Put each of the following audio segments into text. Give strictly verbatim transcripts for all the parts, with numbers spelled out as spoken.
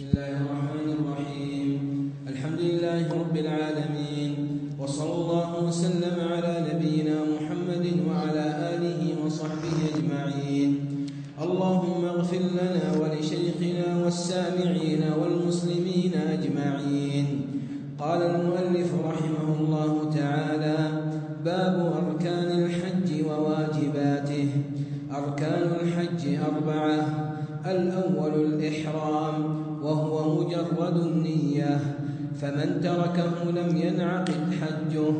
الله الرحمن الرحيم. الحمد لله رب العالمين، وصلى الله وسلم على نبينا محمد وعلى آله وصحبه أجمعين. اللهم اغفر لنا ولشيخنا والسامعين والمسلمين أجمعين. قال المؤلف رحمه الله تعالى: باب أركان الحج وواجباته. أركان الحج أربعة: الأول الإحرام، وهو مجرد النية، فمن تركه لم ينعقد حجه.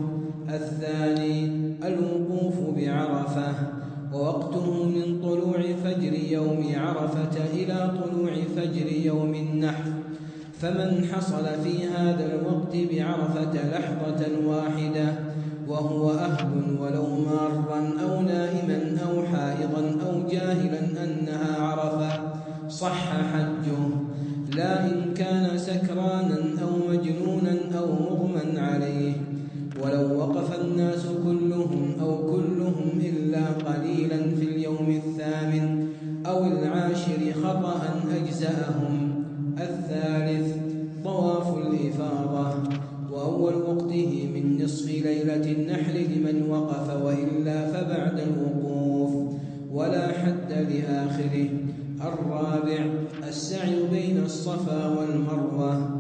الثاني الوقوف بعرفة، ووقته من طلوع فجر يوم عرفة إلى طلوع فجر يوم النحر، فمن حصل في هذا الوقت بعرفة لحظة واحدة وهو أهل ولو مارا أو نائما أو حائضا أو جاهلا أنها عرفة صح حجه، لا إن كان سكرانا أو مجنونا أو مغمى عليه. ولو وقف الناس كلهم أو كلهم إلا قليلا في اليوم الثامن أو العاشر خطأ أجزأهم. الثالث طواف الإفاضة، وأول وقته من نصف ليلة النحر لمن وقف، وإلا فبعد الوقوف، ولا حد لآخره. الرابع السعي بين الصفا والمروة،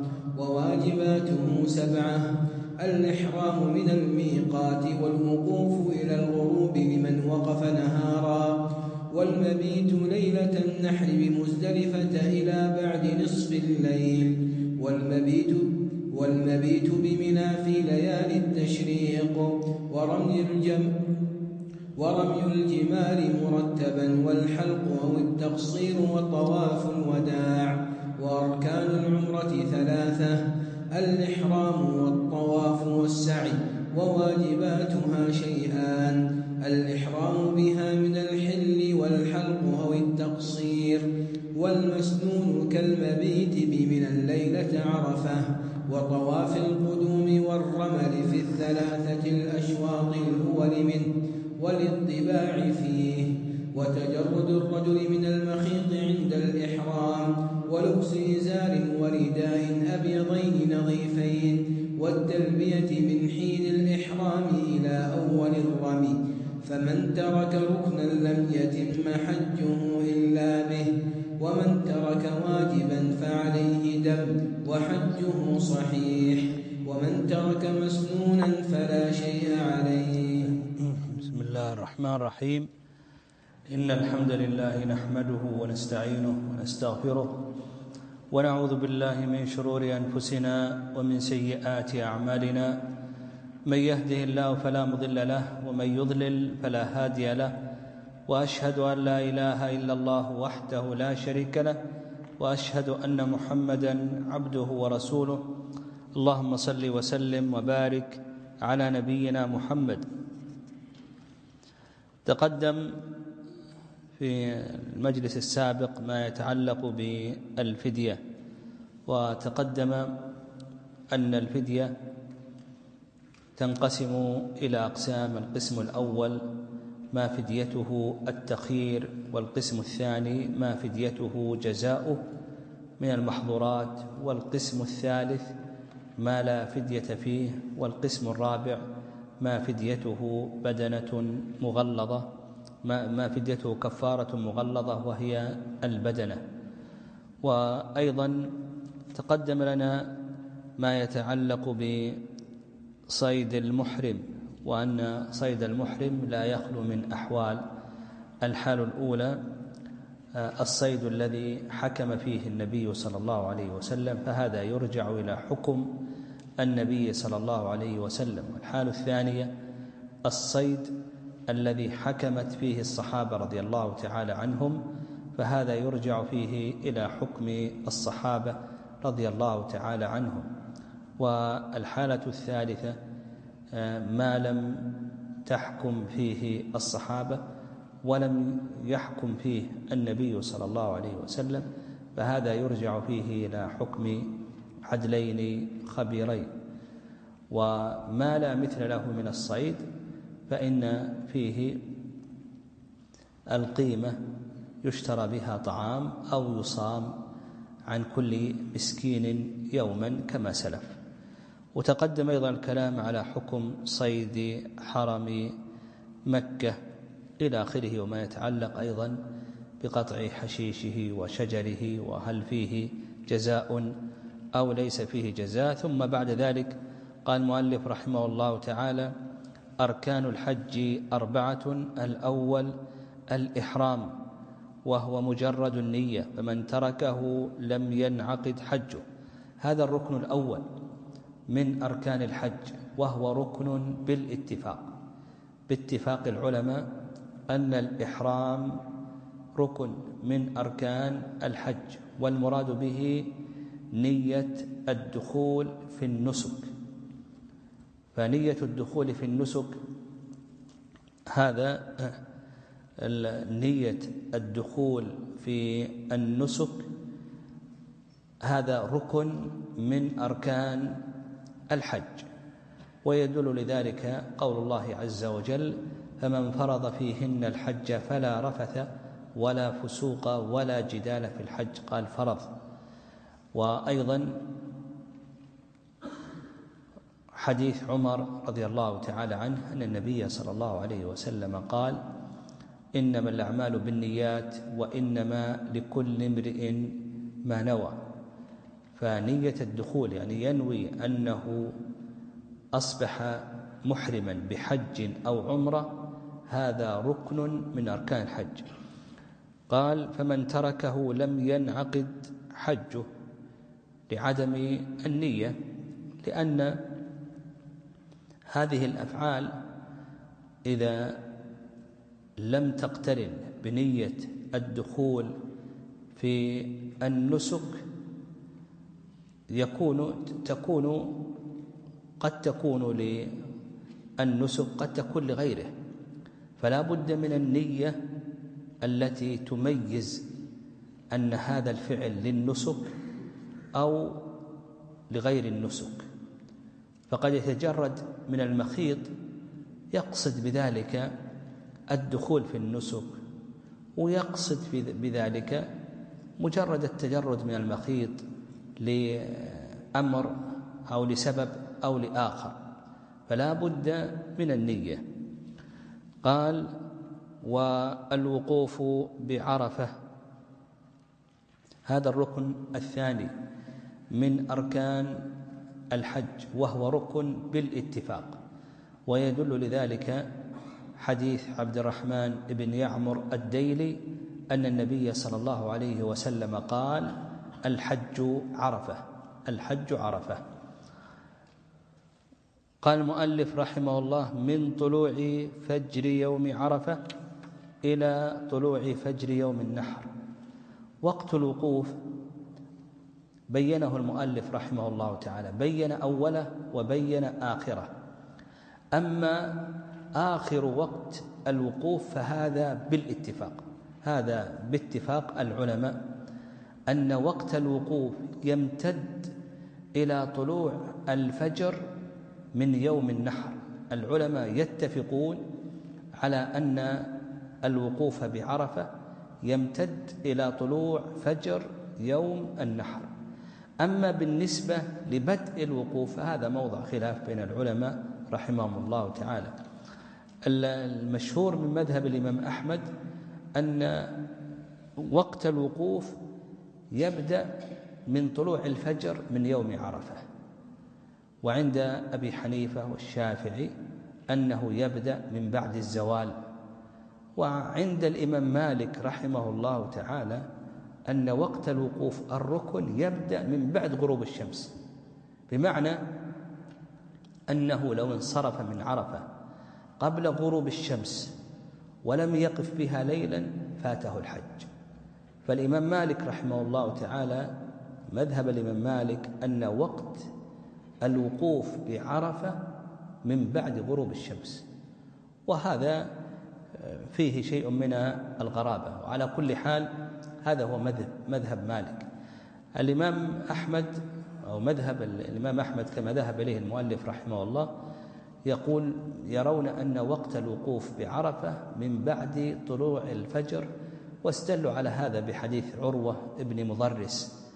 وواجباته سبعة: الإحرام من الميقات، والوقوف إلى الغروب لمن وقف نهارا، والمبيت ليلة النحر بمزدلفة إلى بعد نصف الليل، والمبيت والمبيت بمنى في ليالي التشريق، ورمي الجم ورمي الجمار مرتبا، والحلق أو التقصير، وطواف الوداع. وأركان العمرة ثلاثة: الإحرام والطواف والسعي، وواجباتها شيئان: الإحرام بها من الحل والحلق أو التقصير، والمسنون كالمبيت بمنى الليلة عرفة، وطواف القدوم والرمل في الثلاثة الأشواط الأول منه، والاطباع فيه، وتجرد الرجل من المخيط عند الإحرام، ولبس إزار ورداء أبيضين نظيفين، والتلبية من حين الإحرام إلى أول الرمي. فمن ترك ركنا لم يتم حجه إلا به، ومن ترك واجبا فعليه دم وحجه صحيح، ومن ترك مسنونا فلا شيء عليه. بسم الله الرحمن الرحيم. إن الحمد لله نحمده ونستعينه ونستغفره، ونعوذ بالله من شرور أنفسنا ومن سيئات أعمالنا، من يهده الله فلا مضل له، ومن يضلل فلا هادي له، وأشهد أن لا إله إلا الله وحده لا شريك له، وأشهد أن محمدا عبده ورسوله. اللهم صل وسلم وبارك على نبينا محمد. تقدم في المجلس السابق ما يتعلق بالفدية، وتقدم أن الفدية تنقسم إلى أقسام: القسم الأول ما فديته التخيير، والقسم الثاني ما فديته جزاؤه من المحظورات، والقسم الثالث ما لا فدية فيه، والقسم الرابع ما فديته بدنة مغلظة ما, ما فديته كفارة مغلظة وهي البدنة. وأيضا تقدم لنا ما يتعلق بصيد المحرم، وأن صيد المحرم لا يخلو من أحوال. الحال الأولى الصيد الذي حكم فيه النبي صلى الله عليه وسلم، فهذا يرجع إلى حكم النبي صلى الله عليه وسلم. والحال الثانية الصيد الذي حكمت فيه الصحابة رضي الله تعالى عنهم، فهذا يرجع فيه إلى حكم الصحابة رضي الله تعالى عنهم. والحالة الثالثة ما لم تحكم فيه الصحابة ولم يحكم فيه النبي صلى الله عليه وسلم، فهذا يرجع فيه إلى حكم عدلين خبيرين. وما لا مثل له من الصيد فإن فيه القيمة يشترى بها طعام أو يصام عن كل مسكين يوما كما سلف. وتقدم أيضا الكلام على حكم صيد حرم مكة إلى آخره، وما يتعلق أيضا بقطع حشيشه وشجره، وهل فيه جزاء أو ليس فيه جزاء. ثم بعد ذلك قال المؤلف رحمه الله تعالى: أركان الحج أربعة: الأول الإحرام وهو مجرد النية، فمن تركه لم ينعقد حجه. هذا الركن الأول من أركان الحج، وهو ركن بالاتفاق باتفاق العلماء أن الإحرام ركن من أركان الحج، والمراد به نية الدخول في النسك. فنية الدخول في النسك هذا نية الدخول في النسك هذا ركن من أركان الحج، ويدل لذلك قول الله عز وجل: فمن فرض فيهن الحج فلا رفث ولا فسوق ولا جدال في الحج. قال فرض. وأيضا حديث عمر رضي الله تعالى عنه أن النبي صلى الله عليه وسلم قال: إنما الأعمال بالنيات وإنما لكل امرئ ما نوى. فنية الدخول يعني ينوي أنه أصبح محرما بحج أو عمرة، هذا ركن من أركان الحج. قال: فمن تركه لم ينعقد حجه، لعدم النية، لأن هذه الأفعال إذا لم تقترن بنية الدخول في النسك يكون تكون قد تكون للنسك قد تكون لغيره، فلا بد من النية التي تميز أن هذا الفعل للنسك أو لغير النسك. فقد يتجرد من المخيط يقصد بذلك الدخول في النسك، ويقصد بذلك مجرد التجرد من المخيط لأمر أو لسبب أو لآخر، فلا بد من النية. قال: والوقوف بعرفة، هذا الركن الثاني من أركان الحج، وهو ركن بالاتفاق، ويدل لذلك حديث عبد الرحمن بن يعمر الديلي أن النبي صلى الله عليه وسلم قال: الحج عرفة، الحج عرفة. قال المؤلف رحمه الله: من طلوع فجر يوم عرفة إلى طلوع فجر يوم النحر. وقت الوقوف بينه المؤلف رحمه الله تعالى، بين أوله وبين آخره. أما آخر وقت الوقوف فهذا بالاتفاق، هذا باتفاق العلماء أن وقت الوقوف يمتد إلى طلوع الفجر من يوم النحر. العلماء يتفقون على أن الوقوف بعرفة يمتد إلى طلوع فجر يوم النحر. أما بالنسبة لبدء الوقوف هذا موضع خلاف بين العلماء رحمهم الله تعالى. المشهور من مذهب الإمام أحمد أن وقت الوقوف يبدأ من طلوع الفجر من يوم عرفة، وعند أبي حنيفة والشافعي أنه يبدأ من بعد الزوال، وعند الإمام مالك رحمه الله تعالى أن وقت الوقوف الركن يبدأ من بعد غروب الشمس، بمعنى أنه لو انصرف من عرفة قبل غروب الشمس ولم يقف بها ليلا فاته الحج. فالإمام مالك رحمه الله تعالى مذهب الإمام مالك أن وقت الوقوف بعرفة من بعد غروب الشمس، وهذا فيه شيء من الغرابة. وعلى كل حال هذا هو مذهب, مذهب مالك. الإمام أحمد أو مذهب الإمام أحمد كما ذهب إليه المؤلف رحمه الله يقول يرون أن وقت الوقوف بعرفة من بعد طلوع الفجر، واستدلوا على هذا بحديث عروة ابن مضرس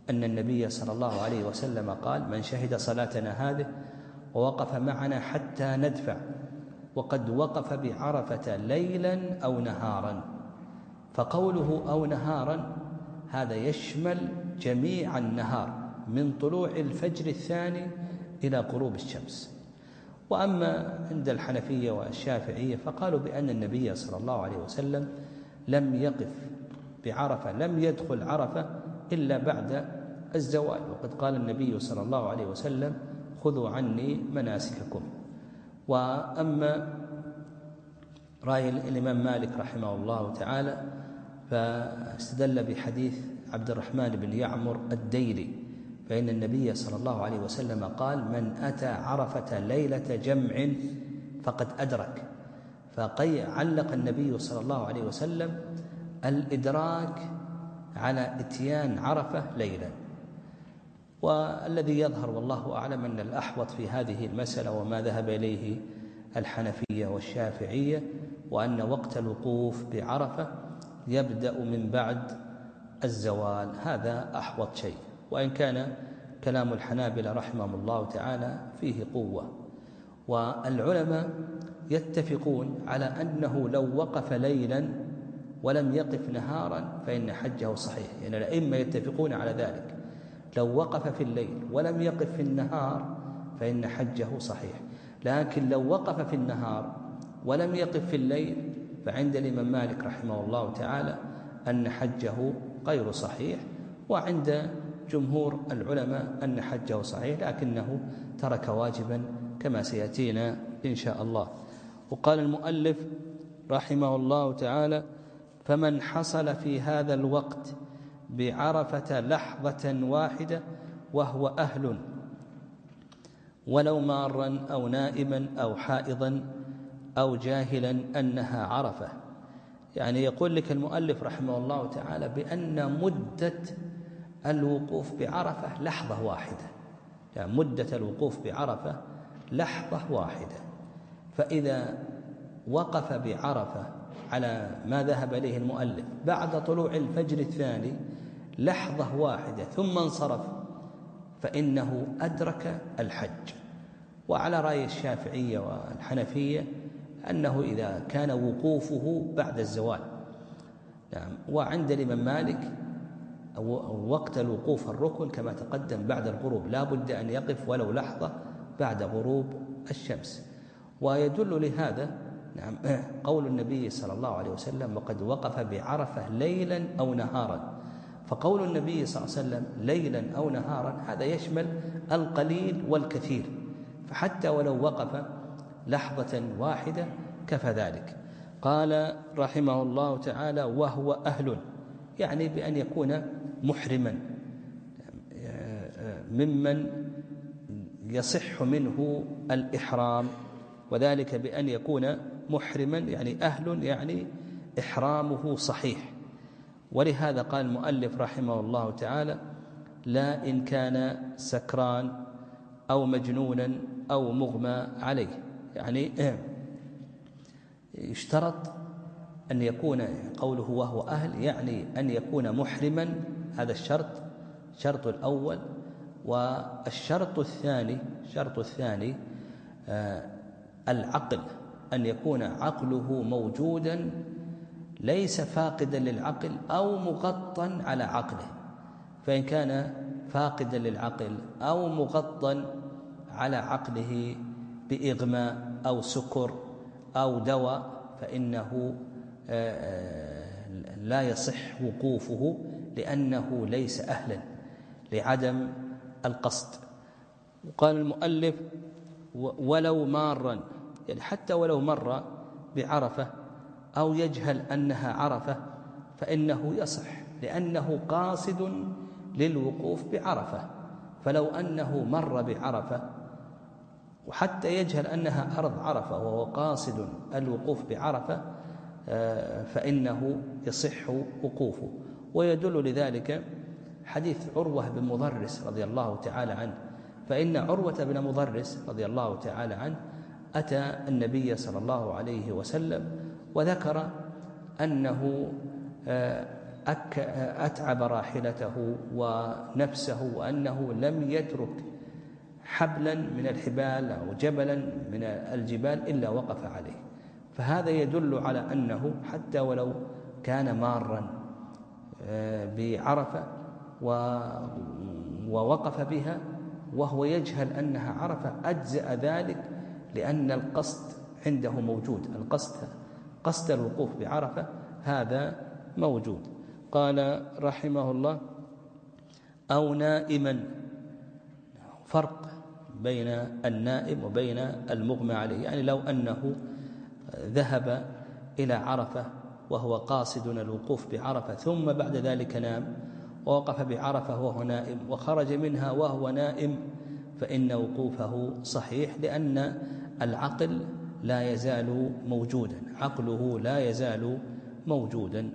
أن النبي صلى الله عليه وسلم قال: من شهد صلاتنا هذه ووقف معنا حتى ندفع وقد وقف بعرفة ليلا أو نهارا. فقوله أو نهارا هذا يشمل جميع النهار من طلوع الفجر الثاني إلى غروب الشمس. وأما عند الحنفية والشافعية فقالوا بأن النبي صلى الله عليه وسلم لم يقف بعرفة، لم يدخل عرفة إلا بعد الزوال، وقد قال النبي صلى الله عليه وسلم: خذوا عني مناسككم. وأما رأي الإمام مالك رحمه الله تعالى فاستدل بحديث عبد الرحمن بن يعمر الديلي، فإن النبي صلى الله عليه وسلم قال: من أتى عرفة ليلة جمع فقد أدرك. فعلق النبي صلى الله عليه وسلم الإدراك على إتيان عرفة ليلا. والذي يظهر والله أعلم أن الأحوط في هذه المسألة وما ذهب إليه الحنفية والشافعية وأن وقت الوقوف بعرفة يبدأ من بعد الزوال، هذا أحوط شيء، وإن كان كلام الحنابلة رحمهم الله تعالى فيه قوة. والعلماء يتفقون على أنه لو وقف ليلا ولم يقف نهارا فإن حجه صحيح، يعني الأئمة يتفقون على ذلك، لو وقف في الليل ولم يقف في النهار فإن حجه صحيح. لكن لو وقف في النهار ولم يقف في الليل فعند الإمام مالك رحمه الله تعالى أن حجه غير صحيح، وعند جمهور العلماء أن حجه صحيح لكنه ترك واجبا كما سيأتينا إن شاء الله. وقال المؤلف رحمه الله تعالى: فمن حصل في هذا الوقت بعرفة لحظة واحدة وهو أهل ولو مارا أو نائما أو حائضا أو جاهلا أنها عرفة. يعني يقول لك المؤلف رحمه الله تعالى بأن مدة الوقوف بعرفة لحظة واحدة، يعني مدة الوقوف بعرفة لحظة واحدة. فإذا وقف بعرفة على ما ذهب إليه المؤلف بعد طلوع الفجر الثاني لحظة واحدة ثم انصرف فإنه أدرك الحج. وعلى رأي الشافعية والحنفية أنه إذا كان وقوفه بعد الزوال، نعم. وعند الإمام مالك وقت الوقوف الركن كما تقدم بعد الغروب، لا بد أن يقف ولو لحظة بعد غروب الشمس. ويدل لهذا نعم قول النبي صلى الله عليه وسلم: وقد وقف بعرفة ليلا أو نهارا. فقول النبي صلى الله عليه وسلم ليلا أو نهارا هذا يشمل القليل والكثير، فحتى ولو وقف لحظة واحدة كفى ذلك. قال رحمه الله تعالى: وهو أهل، يعني بأن يكون محرما ممن يصح منه الإحرام، وذلك بأن يكون محرما يعني أهل يعني إحرامه صحيح. ولهذا قال المؤلف رحمه الله تعالى: لا إن كان سكران أو مجنونا أو مغمى عليه. يعني يشترط أن يكون قوله وهو أهل يعني أن يكون محرما، هذا الشرط الشرط الأول. والشرط الثاني الشرط الثاني آه العقل، أن يكون عقله موجودا ليس فاقدا للعقل أو مغطى على عقله. فإن كان فاقدا للعقل أو مغطى على عقله بإغماء أو سكر أو دواء فإنه لا يصح وقوفه لأنه ليس أهلا لعدم القصد. وقال المؤلف: ولو مارا، يعني حتى ولو مر بعرفة أو يجهل أنها عرفة فإنه يصح لأنه قاصد للوقوف بعرفة. فلو أنه مر بعرفة وحتى يجهل أنها أرض عرفة وهو قاصد الوقوف بعرفة فإنه يصح وقوفه. ويدل لذلك حديث عروة بن مضرس رضي الله تعالى عنه، فإن عروة بن مضرس رضي الله تعالى عنه أتى النبي صلى الله عليه وسلم وذكر أنه أتعب راحلته ونفسه وأنه لم يترك حبلا من الحبال أو جبلا من الجبال إلا وقف عليه. فهذا يدل على أنه حتى ولو كان مارا بعرفة ووقف بها وهو يجهل أنها عرفة أجزأ ذلك، لأن القصد عنده موجود، القصد قصد الوقوف بعرفة هذا موجود. قال رحمه الله: أو نائما. فرق بين النائم وبين المغمى عليه، يعني لو أنه ذهب إلى عرفة وهو قاصد الوقوف بعرفة ثم بعد ذلك نام ووقف بعرفة وهو نائم وخرج منها وهو نائم، فإن وقوفه صحيح، لأن العقل لا يزال موجودا، عقله لا يزال موجودا،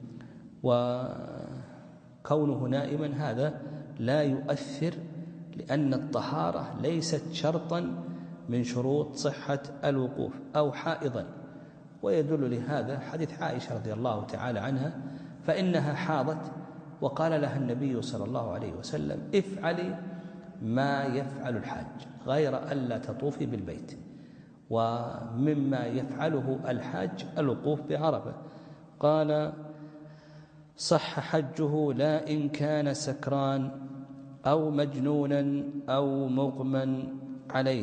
وكونه نائما هذا لا يؤثر، لأن الطهارة ليست شرطا من شروط صحة الوقوف. أو حائضا، ويدل لهذا حديث عائشة رضي الله تعالى عنها، فإنها حاضت وقال لها النبي صلى الله عليه وسلم: افعلي ما يفعل الحاج غير ألا تطوفي بالبيت. ومما يفعله الحاج الوقوف بعرفة. قال: صح حجه لا إن كان سكران أو مجنونا أو مغمى عليه.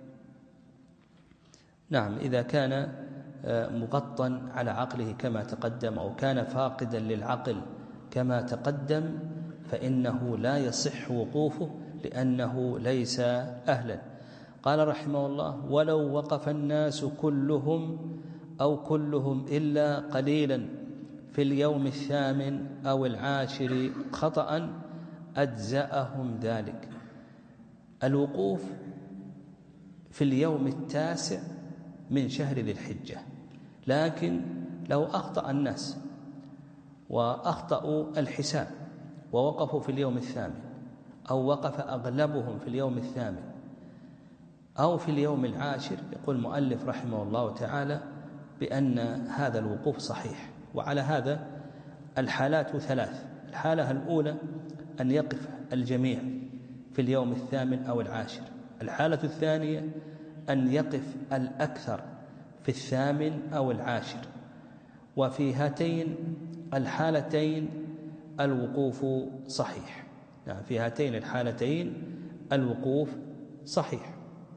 نعم، إذا كان مغطى على عقله كما تقدم أو كان فاقدا للعقل كما تقدم فإنه لا يصح وقوفه، لأنه ليس أهلا. قال رحمه الله: ولو وقف الناس كلهم أو كلهم إلا قليلا في اليوم الثامن أو العاشر خطأ أجزأهم ذلك. الوقوف في اليوم التاسع من شهر ذي الحجة، لكن لو أخطأ الناس وأخطأوا الحساب ووقفوا في اليوم الثامن، أو وقف أغلبهم في اليوم الثامن أو في اليوم العاشر، يقول المؤلف رحمه الله تعالى بأن هذا الوقوف صحيح. وعلى هذا الحالات ثلاث: الحالة الأولى أن يقف الجميع في اليوم الثامن أو العاشر. الحالة الثانية أن يقف الأكثر في الثامن أو العاشر. وفي هاتين الحالتين الوقوف صحيح، يعني في هاتين الحالتين الوقوف صحيح.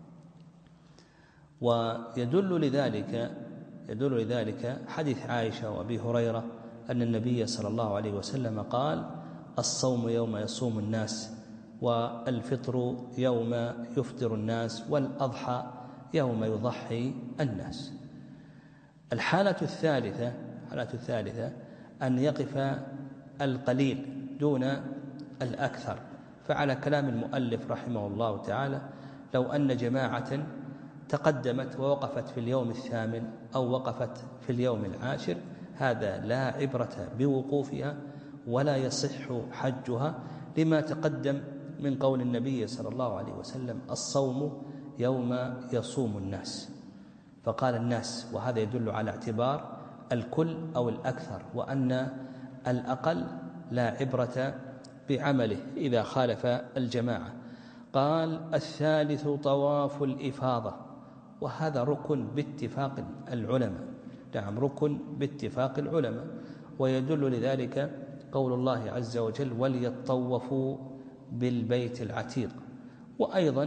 ويدل لذلك يدل لذلك حديث عائشة وأبي هريرة أن النبي صلى الله عليه وسلم قال: الصوم يوم يصوم الناس، والفطر يوم يفطر الناس، والأضحى يوم يضحي الناس. الحالة الثالثة الحالة الثالثة أن يقف القليل دون الأكثر. فعلى كلام المؤلف رحمه الله تعالى، لو أن جماعة تقدمت ووقفت في اليوم الثامن أو وقفت في اليوم العاشر، هذا لا عبرة بوقوفها ولا يصح حجها، لما تقدم من قول النبي صلى الله عليه وسلم: الصوم يوم يصوم الناس. فقال الناس، وهذا يدل على اعتبار الكل أو الأكثر، وأن الأقل لا عبرة بعمله إذا خالف الجماعة. قال: الثالث طواف الإفاضة، وهذا ركن باتفاق العلماء. نعم، ركن باتفاق العلماء. ويدل لذلك قول الله عز وجل: وليطوفوا بالبيت العتيق. وأيضا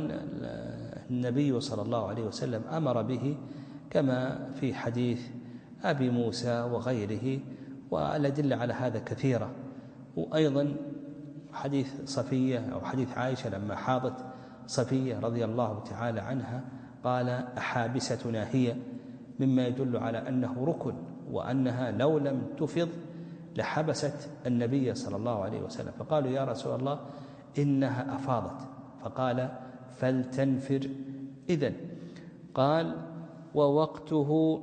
النبي صلى الله عليه وسلم أمر به كما في حديث أبي موسى وغيره، والأدلة على هذا كثيرة. وأيضا حديث صفية أو حديث عائشة لما حاضت صفية رضي الله تعالى عنها، قال: أحابستنا هي، مما يدل على أنه ركن، وأنها لو لم تفض لحبست النبي صلى الله عليه وسلم. فقالوا: يا رسول الله إنها أفاضت. فقال: فلتنفر إذن. قال: ووقته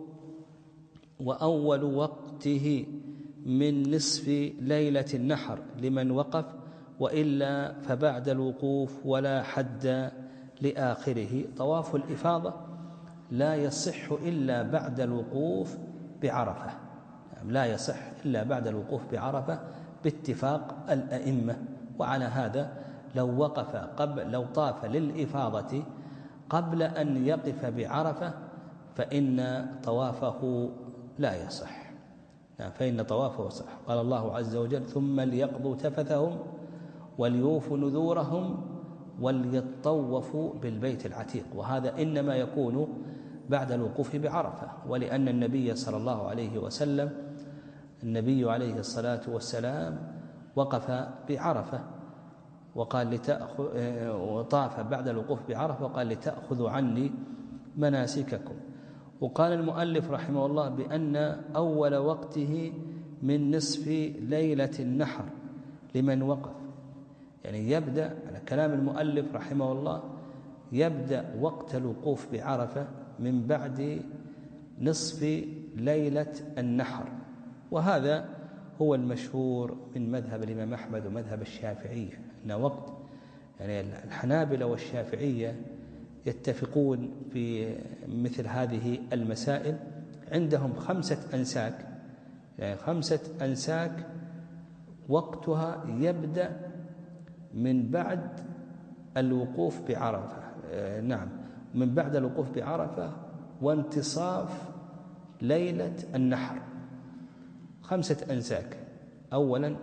وأول وقته من نصف ليلة النحر لمن وقف، وإلا فبعد الوقوف ولا حد لآخره. طواف الإفاضة لا يصح إلا بعد الوقوف بعرفة، لا يصح إلا بعد الوقوف بعرفة باتفاق الأئمة. وعلى هذا لو وقف قبل لو طاف للإفاضة قبل أن يقف بعرفة فإن طوافه لا يصح، فإن طوافه صح. قال الله عز وجل: ثم ليقضوا تفثهم وليوفوا نذورهم وليطوفوا بالبيت العتيق. وهذا إنما يكون بعد الوقوف بعرفة، ولأن النبي صلى الله عليه وسلم النبي عليه الصلاة والسلام وقف بعرفة وقال لتأخذ وطاف بعد الوقوف بعرفة وقال: لتأخذوا عني مناسككم. وقال المؤلف رحمه الله بأن أول وقته من نصف ليلة النحر لمن وقف، يعني يبدأ على كلام المؤلف رحمه الله يبدأ وقت الوقوف بعرفة من بعد نصف ليلة النحر. وهذا هو المشهور من مذهب الإمام أحمد ومذهب الشافعية، أن وقت يعني الحنابلة والشافعية يتفقون في مثل هذه المسائل. عندهم خمسة أنساك، يعني خمسة أنساك وقتها يبدأ من بعد الوقوف بعرفة، نعم من بعد الوقوف بعرفة وانتصاف ليلة النحر. خمسة أنساك: أولا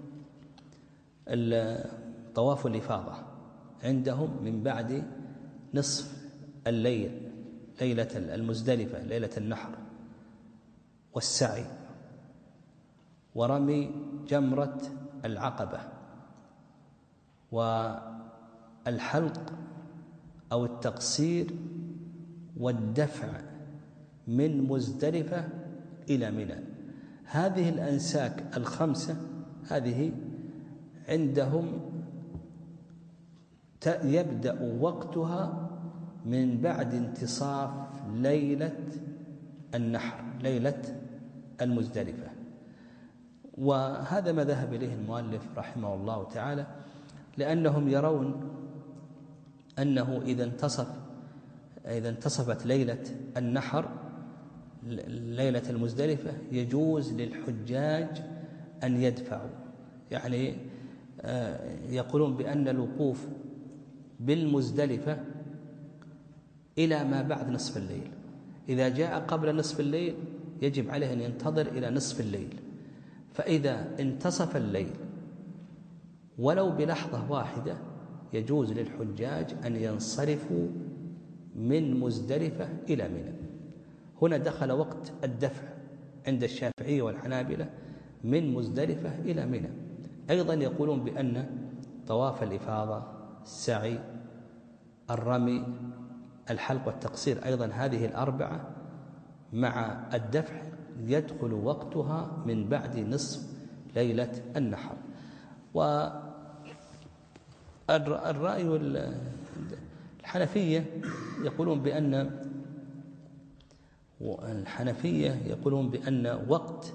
طواف الإفاضة عندهم من بعد نصف الليل ليلة المزدلفة ليلة النحر، والسعي، ورمي جمرة العقبة، والحلق أو التقصير، والدفع من مزدلفة إلى منى. هذه الأنساك الخمسة هذه عندهم يبدأ وقتها من بعد انتصاف ليلة النحر ليلة المزدلفة. وهذا ما ذهب إليه المؤلف رحمه الله تعالى، لأنهم يرون أنه إذا انتصف إذا انتصفت ليلة النحر ليلة المزدلفة يجوز للحجاج أن يدفعوا، يعني يقولون بأن الوقوف بالمزدلفة إلى ما بعد نصف الليل. إذا جاء قبل نصف الليل يجب عليه أن ينتظر إلى نصف الليل، فإذا انتصف الليل ولو بلحظة واحدة يجوز للحجاج أن ينصرفوا من مزدلفة إلى منى. هنا دخل وقت الدفع عند الشافعية والحنابلة من مزدلفة إلى منى. أيضا يقولون بأن طواف الإفاضة، السعي، الرمي، الحلق والتقصير أيضا هذه الأربعة مع الدفع يدخل وقتها من بعد نصف ليلة النحر. والرأي الحنفية يقولون بأن الحنفية يقولون بأن وقت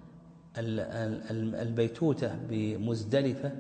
البيتوتة بمزدلفة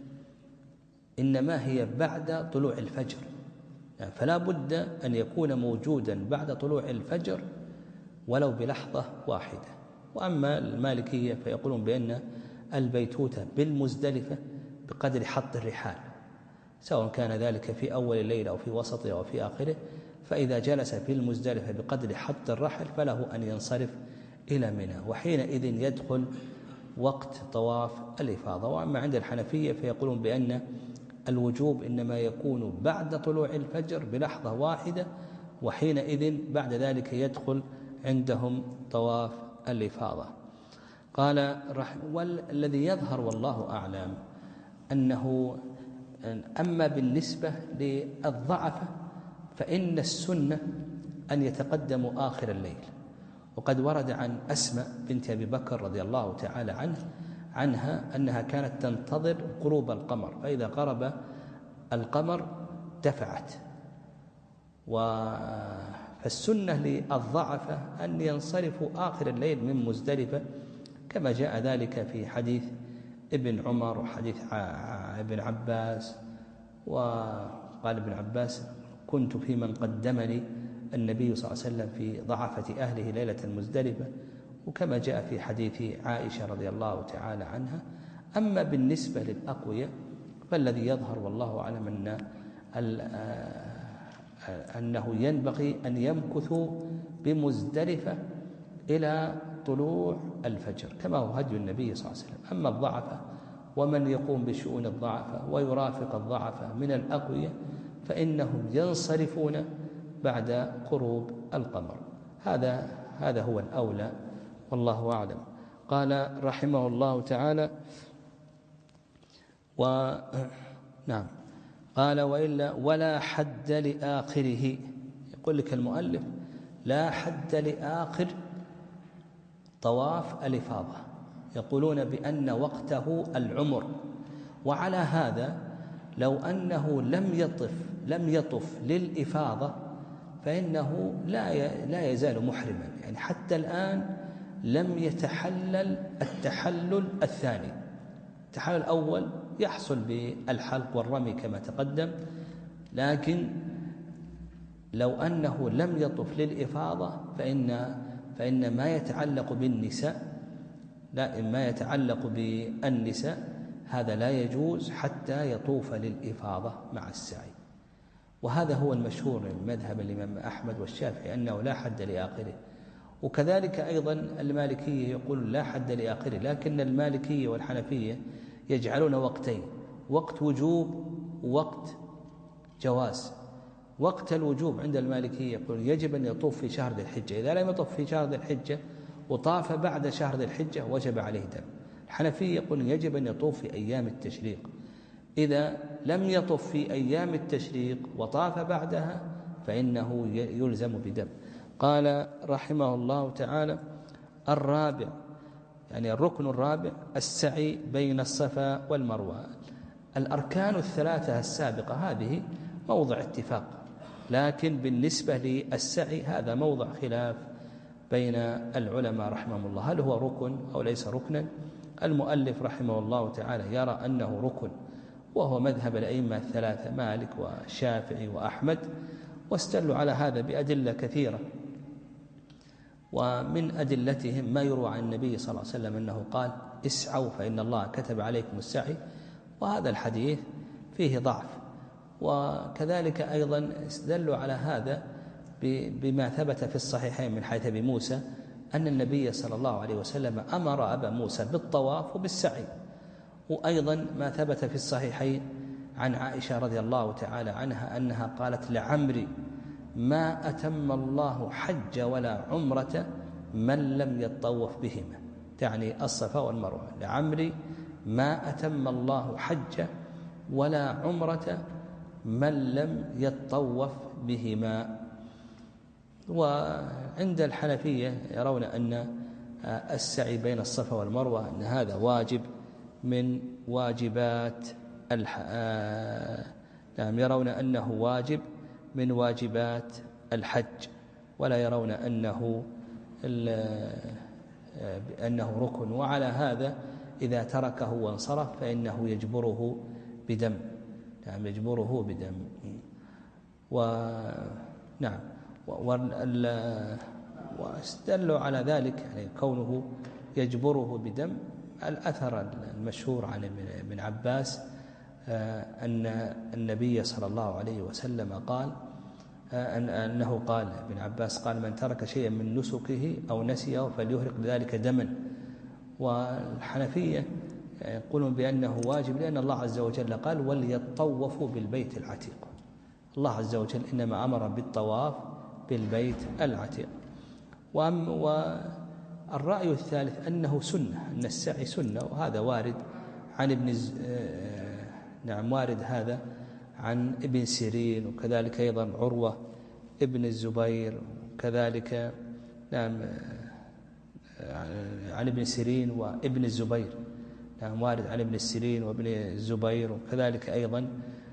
إنما هي بعد طلوع الفجر، يعني فلا بد أن يكون موجودا بعد طلوع الفجر ولو بلحظة واحدة. وأما المالكية فيقولون بأن البيتوتة بالمزدلفة بقدر حط الرحال، سواء كان ذلك في أول الليل أو في وسطه أو في آخره، فإذا جلس في المزدلفة بقدر حط الرحل فله أن ينصرف إلى منى، وحينئذ يدخل وقت طواف الإفاضة. وأما عند الحنفية فيقولون بأن الوجوب إنما يكون بعد طلوع الفجر بلحظة واحدة، وحينئذ بعد ذلك يدخل عندهم طواف الإفاضة. قال والذي يظهر والله أعلم أنه أما بالنسبة للضعفة فإن السنة أن يتقدموا آخر الليل. وقد ورد عن أسماء بنت أبي بكر رضي الله تعالى عنه عنها أنها كانت تنتظر غروب القمر، فإذا غرب القمر دفعت. فالسنة للضعفة أن ينصرفوا آخر الليل من مزدلفة، كما جاء ذلك في حديث ابن عمر وحديث ابن عباس. وقال ابن عباس: كنت في من قدمني النبي صلى الله عليه وسلم في ضعفة أهله ليلة المزدلفة، وكما جاء في حديث عائشة رضي الله تعالى عنها. أما بالنسبة للأقوياء فالذي يظهر والله أعلم أن أنه ينبغي أن يمكثوا بمزدلفة إلى طلوع الفجر كما هو هدي النبي صلى الله عليه وسلم. أما الضعفة ومن يقوم بشؤون الضعفة ويرافق الضعفة من الأقوياء فإنهم ينصرفون بعد غروب القمر. هذا هذا هو الأولى والله أعلم. قال رحمه الله تعالى و نعم قال وإلا ولا حد لآخره. يقول لك المؤلف لا حد لآخر طواف الإفاضة، يقولون بأن وقته العمر. وعلى هذا لو أنه لم يطف لم يطف للإفاضة فإنه لا لا يزال محرما، يعني حتى الآن لم يتحلل التحلل الثاني. التحلل الأول يحصل بالحلق والرمي كما تقدم، لكن لو أنه لم يطف للإفاضة فإن فإن ما يتعلق بالنساء لا ما يتعلق بالنساء هذا لا يجوز حتى يطوف للإفاضة مع السعي. وهذا هو المشهور من مذهب الإمام أحمد والشافعي أنه لا حد لآخره. وكذلك أيضا المالكية يقول لا حد لآخره، لكن المالكية والحنفية يجعلون وقتين، وقت وجوب ووقت جواز. وقت الوجوب عند المالكية يقول يجب أن يطوف في شهر ذي الحجة، إذا لم يطوف في شهر ذي الحجة وطاف بعد شهر ذي الحجة وجب عليه دم. الحنفية يقول يجب أن يطوف في أيام التشريق، إذا لم يطف في أيام التشريق وطاف بعدها فإنه يلزم بدم. قال رحمه الله تعالى الرابع، يعني الركن الرابع السعي بين الصفا والمروة. الأركان الثلاثة السابقة هذه موضع اتفاق، لكن بالنسبة للسعي هذا موضع خلاف بين العلماء رحمهم الله، هل هو ركن أو ليس ركنا. المؤلف رحمه الله تعالى يرى أنه ركن، وهو مذهب الأئمة الثلاثة مالك والشافعي وأحمد، واستدلوا على هذا بأدلة كثيرة. ومن أدلتهم ما يروى عن النبي صلى الله عليه وسلم أنه قال اسعوا فإن الله كتب عليكم السعي، وهذا الحديث فيه ضعف. وكذلك أيضا استدلوا على هذا بما ثبت في الصحيحين من حديث أبي موسى أن النبي صلى الله عليه وسلم أمر أبا موسى بالطواف وبالسعي. وأيضا ما ثبت في الصحيحين عن عائشة رضي الله تعالى عنها أنها قالت لعمري ما أتم الله حج ولا عمرة من لم يطوف بهما، تعني الصفا والمروة. لعمري ما أتم الله حج ولا عمرة من لم يطوف بهما. وعند الحنفية يرون أن السعي بين الصفا والمروة أن هذا واجب من واجبات الح... نعم يرون أنه واجب من واجبات الحج، ولا يرون أنه ال... أنه ركن. وعلى هذا إذا تركه وانصرف فإنه يجبره بدم، نعم يجبره بدم. ونعم واستدلوا على ذلك يعني كونه يجبره بدم الأثر المشهور عن ابن عباس أن النبي صلى الله عليه وسلم قال أنه قال ابن عباس قال من ترك شيئا من نسكه أو نسيه فليهرق بذلك دما. والحنفية يقولون بأنه واجب لأن الله عز وجل قال وليطوفوا بالبيت العتيق. الله عز وجل إنما أمر بالطواف بالبيت العتيق. والرأي الثالث أنه سنة، أن السعي سنة، وهذا وارد عن ابن ز... نعم وارد هذا عن ابن سيرين، وكذلك أيضا عروة ابن الزبير، وكذلك نعم عن ابن سيرين وابن الزبير، نعم وارد عن ابن سيرين وابن الزبير، وكذلك أيضا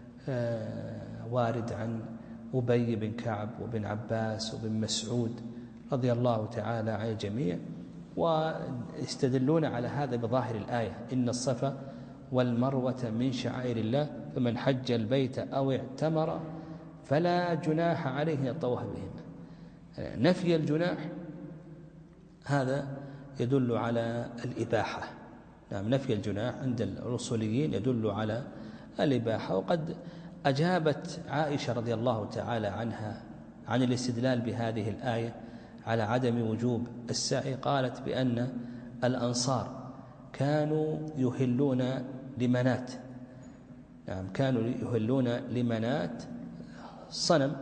وارد عن أبي بن كعب وابن عباس وابن مسعود رضي الله تعالى عن الجميع. ويستدلون على هذا بظاهر الآية إن الصفا والمروة من شعائر الله فمن حج البيت أو اعتمر فلا جناح عليه الطواف بهما. نفي الجناح هذا يدل على الإباحة. نعم، نفي الجناح عند الأصوليين يدل على الإباحة. وقد أجابت عائشة رضي الله تعالى عنها عن الاستدلال بهذه الآية على عدم وجوب السعي، قالت بأن الأنصار كانوا يهلون لمنات. نعم، كانوا يهلون لمنات، صنم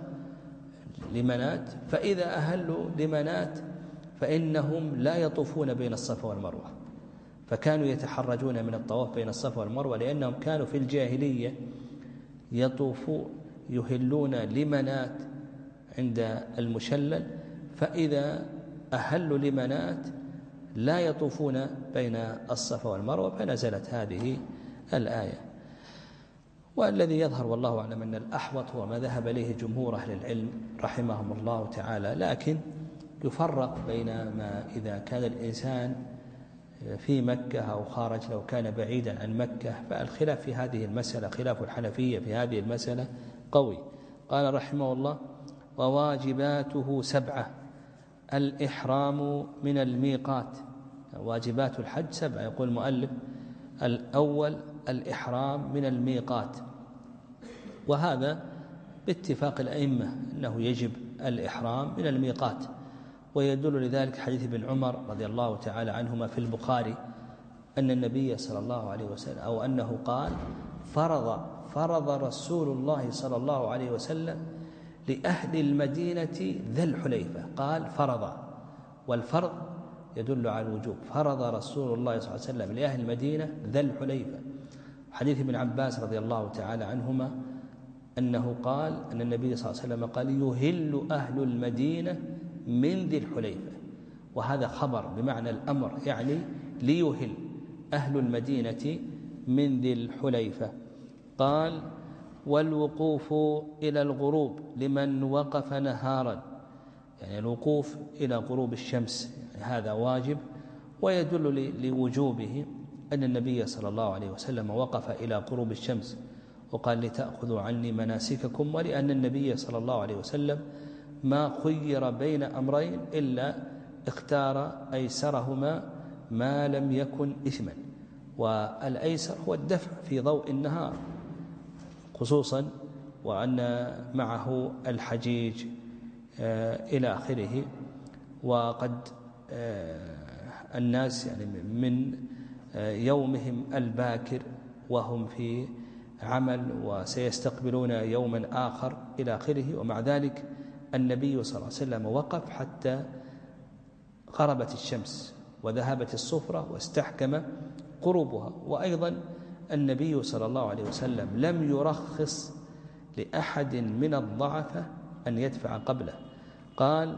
لمنات، فإذا أهلوا لمنات فإنهم لا يطوفون بين الصفا والمروة، فكانوا يتحرجون من الطواف بين الصفا والمروة لأنهم كانوا في الجاهلية يطوفوا يهلون لمنات عند المشلل، فإذا أهلوا لمنات لا يطوفون بين الصفا والمروة، فنزلت هذه الآية. والذي يظهر والله أعلم أن الأحوط هو ما ذهب إليه جمهور أهل العلم رحمهم الله تعالى، لكن يفرق بين ما إذا كان الإنسان في مكة أو خارج، لو كان بعيدا عن مكة فالخلاف في هذه المسألة، خلاف الحنفية في هذه المسألة قوي. قال رحمه الله: وواجباته سبعة: الإحرام من الميقات. واجبات الحج سبعة، يقول المؤلف: الأول الإحرام من الميقات، وهذا باتفاق الأئمة أنه يجب الإحرام من الميقات، ويدل لذلك حديث ابن عمر رضي الله تعالى عنهما في البخاري أن النبي صلى الله عليه وسلم أو أنه قال: فرض فرض رسول الله صلى الله عليه وسلم لأهل المدينة ذا الحليفة. قال فرض، والفرض يدل على الوجوب. فرض رسول الله صلى الله عليه وسلم لأهل المدينة ذا الحليفة. حديث ابن عباس رضي الله تعالى عنهما أنه قال أن النبي صلى الله عليه وسلم قال: يهل أهل المدينة من ذي الحليفة، وهذا خبر بمعنى الأمر، يعني ليهل أهل المدينة من ذي الحليفة. قال: والوقوف إلى الغروب لمن وقف نهارا، يعني الوقوف إلى غروب الشمس يعني هذا واجب، ويدل لوجوبه أن النبي صلى الله عليه وسلم وقف إلى غروب الشمس وقال: لتأخذوا عني مناسككم، ولأن النبي صلى الله عليه وسلم ما خير بين أمرين إلا اختار أيسرهما ما لم يكن إثما، والأيسر هو الدفع في ضوء النهار خصوصا، وأن معه الحجيج إلى آخره. وقد الناس يعني من يومهم الباكر وهم في عمل وسيستقبلون يوما آخر إلى آخره، ومع ذلك النبي صلى الله عليه وسلم وقف حتى غربت الشمس وذهبت الصفرة واستحكم قروبها. وأيضا النبي صلى الله عليه وسلم لم يرخص لأحد من الضعفة أن يدفع قبله. قال: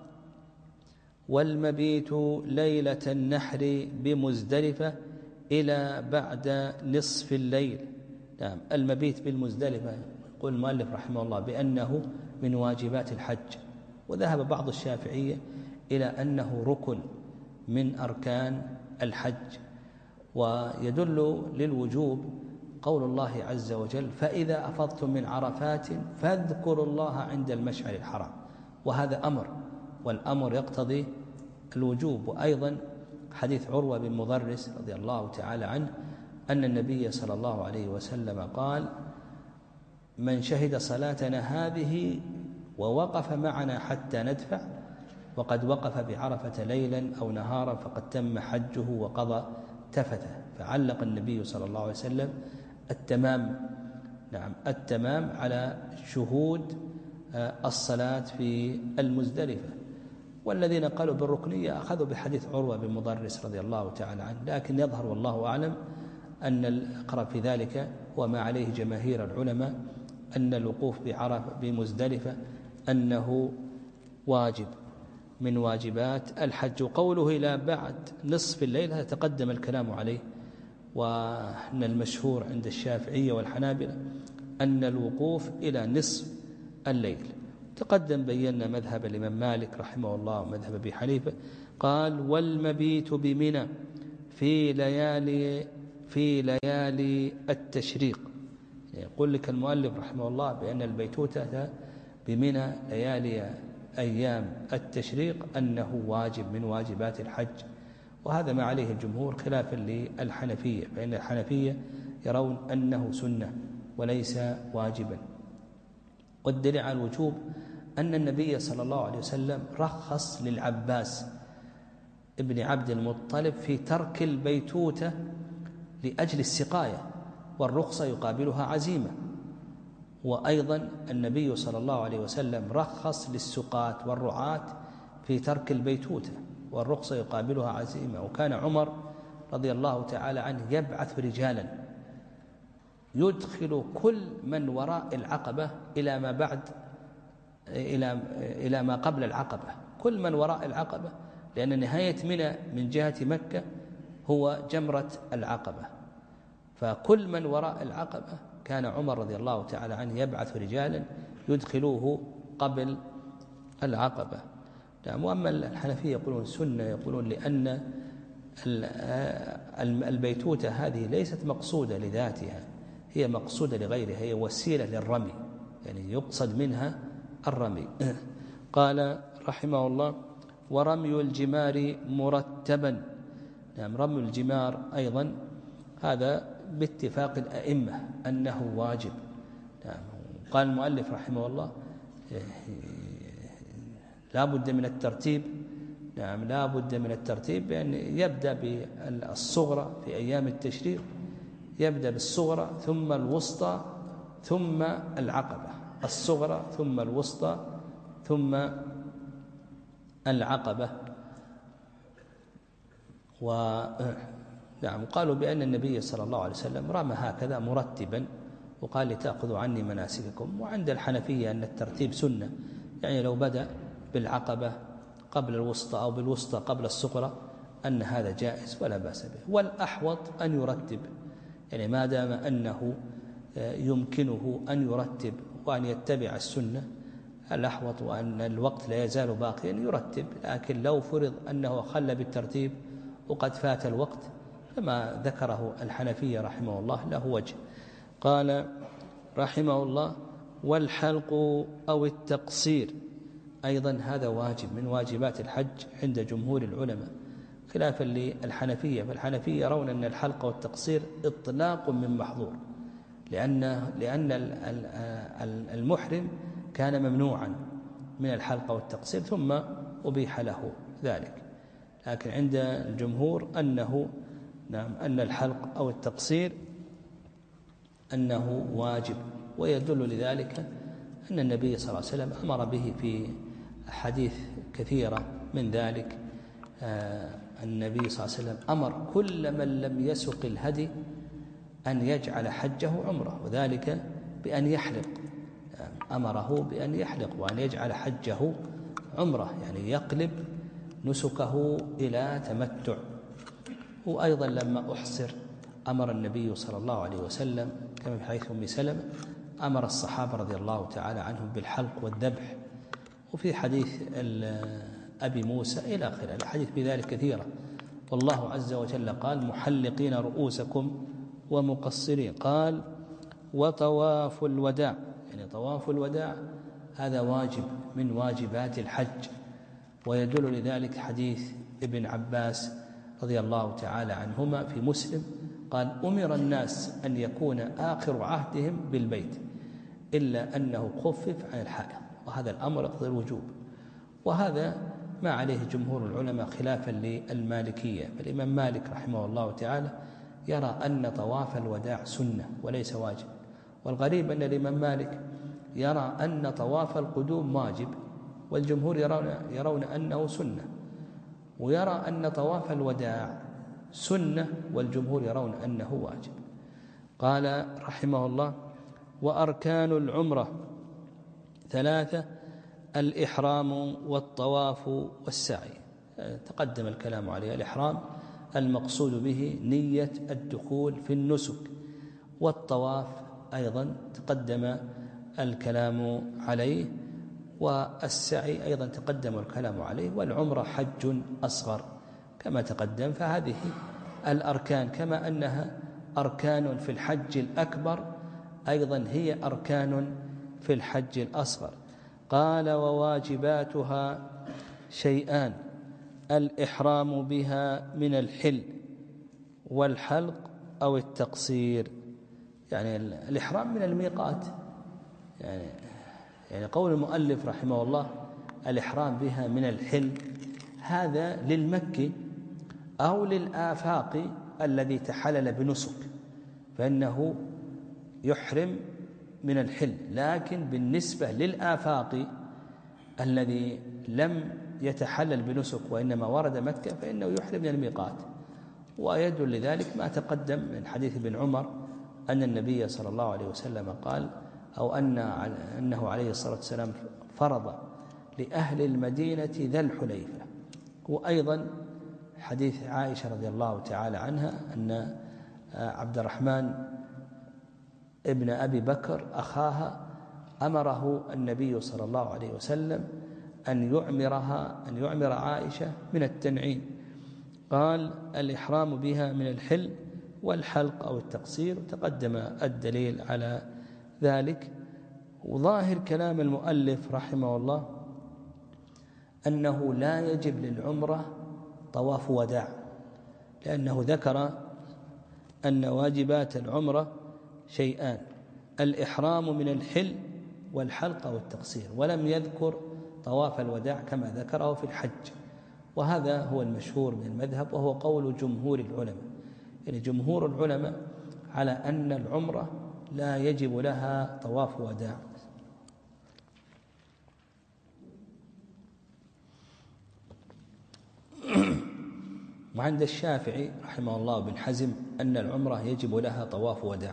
والمبيت ليلة النحر بمزدلفة إلى بعد نصف الليل. نعم، المبيت بالمزدلفة يقول المؤلف رحمه الله بأنه من واجبات الحج، وذهب بعض الشافعية إلى أنه ركن من أركان الحج. ويدل للوجوب قول الله عز وجل: فإذا أفضتم من عرفات فاذكروا الله عند المشعر الحرام، وهذا أمر، والأمر يقتضي الوجوب. وأيضا حديث عروة بن مضرس رضي الله تعالى عنه أن النبي صلى الله عليه وسلم قال: من شهد صلاتنا هذه ووقف معنا حتى ندفع وقد وقف بعرفة ليلا أو نهارا فقد تم حجه وقضى تفته. فعلق النبي صلى الله عليه وسلم التمام نعم التمام على شهود الصلاة في المزدلفة. والذين قالوا بالركنية أخذوا بحديث عروة بن مضرس رضي الله تعالى عنه، لكن يظهر والله أعلم أن الأقرب في ذلك وما عليه جماهير العلماء أن الوقوف بعرفة بمزدلفة أنه واجب من واجبات الحج. وقوله إلى بعد نصف الليل هذا تقدم الكلام عليه، وأن المشهور عند الشافعية والحنابلة أن الوقوف إلى نصف الليل. تقدم بينا مذهب الإمام مالك رحمه الله ومذهب أبي حنيفة. قال: والمبيت بمنى في ليالي في ليالي التشريق. يقول لك المؤلف رحمه الله بأن البيتوتة بمنى ليالي أيام التشريق أنه واجب من واجبات الحج، وهذا ما عليه الجمهور خلافا للحنفية، فإن الحنفية يرون أنه سنة وليس واجبا. والدليل على الوجوب أن النبي صلى الله عليه وسلم رخص للعباس ابن عبد المطلب في ترك البيتوتة لأجل السقاية، والرخصة يقابلها عزيمة. وأيضا النبي صلى الله عليه وسلم رخص للسقاة والرعاة في ترك البيتوتة، والرخصة يقابلها عزيمة. وكان عمر رضي الله تعالى عنه يبعث رجالا يدخل كل من وراء العقبة إلى ما بعد إلى إلى ما قبل العقبة، كل من وراء العقبة، لأن نهاية منى من جهة مكة هو جمرة العقبة، فكل من وراء العقبة كان عمر رضي الله تعالى عنه يبعث رجالا يدخلوه قبل العقبة. وأما الحنفية يقولون سنة، يقولون لأن البيتوتة هذه ليست مقصودة لذاتها، هي مقصودة لغيرها، هي وسيلة للرمي، يعني يقصد منها الرمي. قال رحمه الله: ورمي الجمار مرتبا. نعم، رمي الجمار أيضا هذا باتفاق الأئمة أنه واجب. نعم. قال المؤلف رحمه الله: لا بد من الترتيب. نعم، لا بد من الترتيب، بأن يبدأ بالصغرى في أيام التشريق، يبدأ بالصغرى ثم الوسطى ثم العقبة، الصغرى ثم الوسطى ثم العقبة. و نعم، قالوا بأن النبي صلى الله عليه وسلم رمى هكذا مرتبا، وقال: لتأخذوا عني مناسككم. وعند الحنفية أن الترتيب سنة، يعني لو بدأ بالعقبة قبل الوسطى أو بالوسطى قبل الصغرى أن هذا جائز ولا بأس به. والأحوط أن يرتب، يعني ما دام أنه يمكنه أن يرتب وأن يتبع السنة، الأحوط وأن الوقت لا يزال باقيا يرتب. لكن لو فرض أنه خل بالترتيب وقد فات الوقت فما ذكره الحنفية رحمه الله له وجه. قال رحمه الله: والحلق أو التقصير أيضا هذا واجب من واجبات الحج عند جمهور العلماء، خلافا للحنفية، فالحنفية يرون أن الحلق والتقصير إطلاق من محظور، لأن لأن المحرم كان ممنوعا من الحلق والتقصير ثم أبيح له ذلك. لكن عند الجمهور أنه نعم أن الحلق أو التقصير أنه واجب، ويدل لذلك أن النبي صلى الله عليه وسلم أمر به في أحاديث كثيرة. من ذلك آه النبي صلى الله عليه وسلم أمر كل من لم يسق الهدي أن يجعل حجه عمره، وذلك بأن يحلق، أمره بأن يحلق وأن يجعل حجه عمره، يعني يقلب نسكه إلى تمتع. وأيضا لما أحصر أمر النبي صلى الله عليه وسلم كما في حديث أم سلمة أمر الصحابة رضي الله تعالى عنهم بالحلق والذبح. وفي حديث أبي موسى إلى آخره، الحديث بذلك كثيرة. والله عز وجل قال: محلقين رؤوسكم ومقصرين. قال: وطواف الوداع، يعني طواف الوداع هذا واجب من واجبات الحج، ويدل لذلك حديث ابن عباس رضي الله تعالى عنهما في مسلم قال: أمر الناس أن يكون آخر عهدهم بالبيت إلا أنه خفف عن الحائض، وهذا الأمر يقتضي الوجوب. وهذا ما عليه جمهور العلماء خلافا للمالكية، فالإمام مالك رحمه الله تعالى يرى أن طواف الوداع سنة وليس واجب. والغريب أن الإمام مالك يرى أن طواف القدوم واجب، والجمهور يرون, يرون أنه سنة، ويرى أن طواف الوداع سنة والجمهور يرون أنه واجب. قال رحمه الله: وأركان العمرة ثلاثة: الإحرام والطواف والسعي. تقدم الكلام عليه. الإحرام المقصود به نية الدخول في النسك، والطواف أيضا تقدم الكلام عليه، والسعي أيضا تقدم الكلام عليه، والعمرة حج أصغر كما تقدم. فهذه الأركان كما أنها أركان في الحج الأكبر أيضا هي أركان في الحج الأصغر. قال: وواجباتها شيئان: الإحرام بها من الحل والحلق أو التقصير. يعني الإحرام من الميقات، يعني يعني قول المؤلف رحمه الله الإحرام بها من الحل، هذا للمكي أو للآفاق الذي تحلل بنسك فإنه يحرم من الحل، لكن بالنسبة للآفاق الذي لم يتحلل بنسك وإنما ورد مكة فإنه يحرم من الميقات. ويدل لذلك ما تقدم من حديث ابن عمر أن النبي صلى الله عليه وسلم قال أو أن أنه عليه الصلاة والسلام فرض لأهل المدينة ذا الحليفة. وأيضا حديث عائشة رضي الله تعالى عنها أن عبد الرحمن ابن أبي بكر أخاها أمره النبي صلى الله عليه وسلم أن يعمرها أن يعمر عائشة من التنعيم. قال الإحرام بها من الحل والحلق أو التقصير، تقدم الدليل على ذلك. وظاهر كلام المؤلف رحمه الله أنه لا يجب للعمرة طواف وداع، لأنه ذكر أن واجبات العمرة شيئان: الإحرام من الحل والحلق أو التقصير، ولم يذكر طواف الوداع كما ذكره في الحج. وهذا هو المشهور من المذهب وهو قول جمهور العلماء، يعني جمهور العلماء على أن العمرة لا يجب لها طواف وداع. وعند الشافعي رحمه الله بن حزم أن العمرة يجب لها طواف وداع.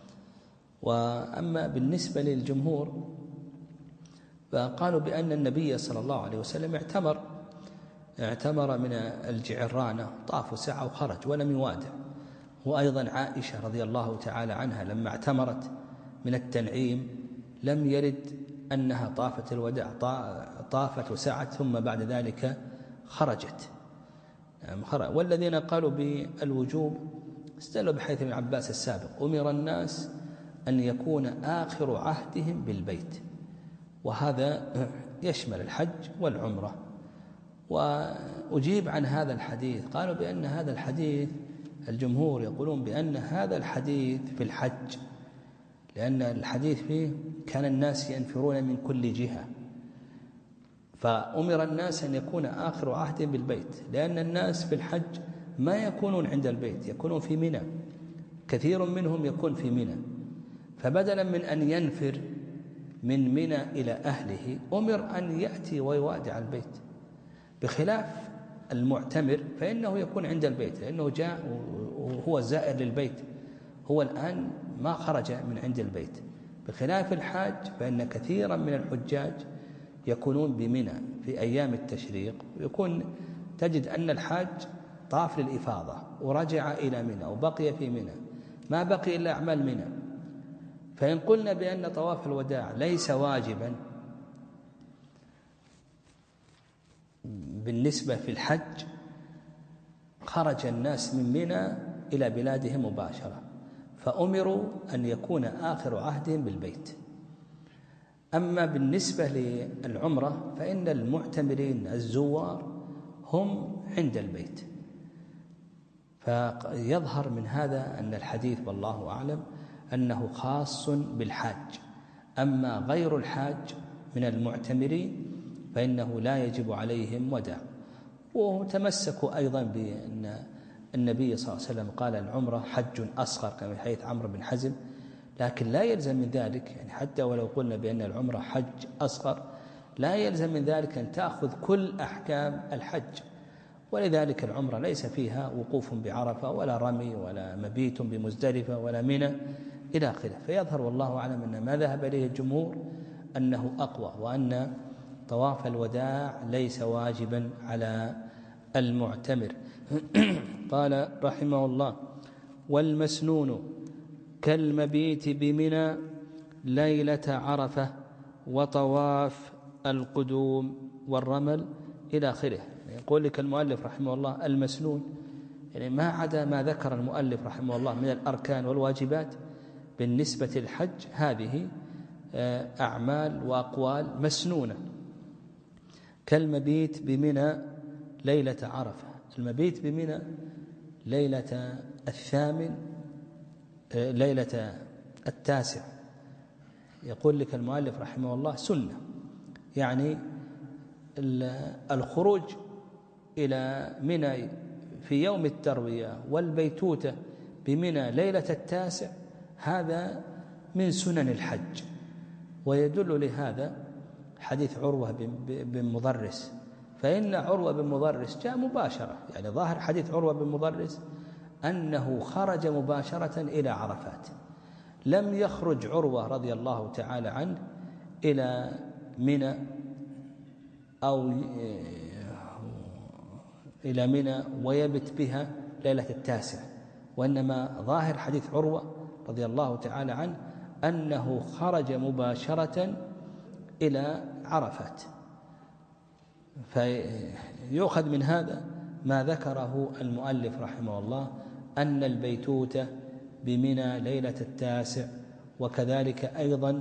وأما بالنسبة للجمهور فقالوا بأن النبي صلى الله عليه وسلم اعتمر اعتمر من الجعرانة، طاف ساعة وخرج ولم يوادع. وأيضا عائشة رضي الله تعالى عنها لما اعتمرت من التنعيم لم يرد أنها طافت الوداع، طافت وسعت ثم بعد ذلك خرجت. والذين قالوا بالوجوب استدلوا بحيث ابن عباس السابق: أمر الناس أن يكون آخر عهدهم بالبيت، وهذا يشمل الحج والعمرة. وأجيب عن هذا الحديث، قالوا بأن هذا الحديث الجمهور يقولون بأن هذا الحديث في الحج، لأن الحديث فيه كان الناس ينفرون من كل جهة، فأمر الناس أن يكون آخر عهد بالبيت، لأن الناس في الحج ما يكونون عند البيت، يكونون في منى، كثير منهم يكون في منى، فبدلا من أن ينفر من منى إلى أهله أمر أن يأتي ويوادع البيت، بخلاف المعتمر فإنه يكون عند البيت لأنه جاء وهو زائر للبيت، هو الآن ما خرج من عند البيت، بخلاف الحاج فإن كثيرا من الحجاج يكونون بمنى في أيام التشريق، ويكون تجد أن الحاج طاف للإفاضة ورجع إلى منى وبقي في منى، ما بقي إلا أعمال منى. فإن قلنا بأن طواف الوداع ليس واجبا بالنسبة في الحج، خرج الناس من منى إلى بلادهم مباشرة، فأمروا أن يكون آخر عهدهم بالبيت. أما بالنسبة للعمرة فإن المعتمرين الزوار هم عند البيت، فيظهر من هذا أن الحديث والله أعلم أنه خاص بالحاج. أما غير الحاج من المعتمرين فإنه لا يجب عليهم وداع. وتمسكوا أيضا بأن النبي صلى الله عليه وسلم قال العمرة حج أصغر كما في حديث عمرو بن حزم، لكن لا يلزم من ذلك، يعني حتى ولو قلنا بأن العمرة حج أصغر لا يلزم من ذلك أن تأخذ كل أحكام الحج. ولذلك العمرة ليس فيها وقوف بعرفة ولا رمي ولا مبيت بمزدلفة ولا منى إلى آخره. فيظهر والله أعلم أن ما ذهب إليه الجمهور أنه أقوى، وأن طواف الوداع ليس واجبا على المعتمر. قال رحمه الله: والمسنون كالمبيت بمنى ليلة عرفة وطواف القدوم والرمل إلى آخره. يقول لك المؤلف رحمه الله المسنون، يعني ما عدا ما ذكر المؤلف رحمه الله من الأركان والواجبات بالنسبة للحج، هذه أعمال وأقوال مسنونة. كالمبيت بمنى ليلة عرفة، المبيت بمنى ليلة الثامن ليلة التاسع. يقول لك المؤلف رحمه الله سنة، يعني الخروج إلى منى في يوم التروية والبيتوتة بمنى ليلة التاسع هذا من سنن الحج. ويدل لهذا حديث عروة بن مضرس، فإن عروة بن مضرس جاء مباشرة، يعني ظاهر حديث عروة بن مضرس أنه خرج مباشرة إلى عرفات، لم يخرج عروة رضي الله تعالى عنه إلى منى أو إلى منى ويبت بها ليلة التاسع، وإنما ظاهر حديث عروة رضي الله تعالى عنه أنه خرج مباشرة إلى عرفات. فيؤخذ من هذا ما ذكره المؤلف رحمه الله أن البيتوتة بمنى ليلة التاسع، وكذلك أيضا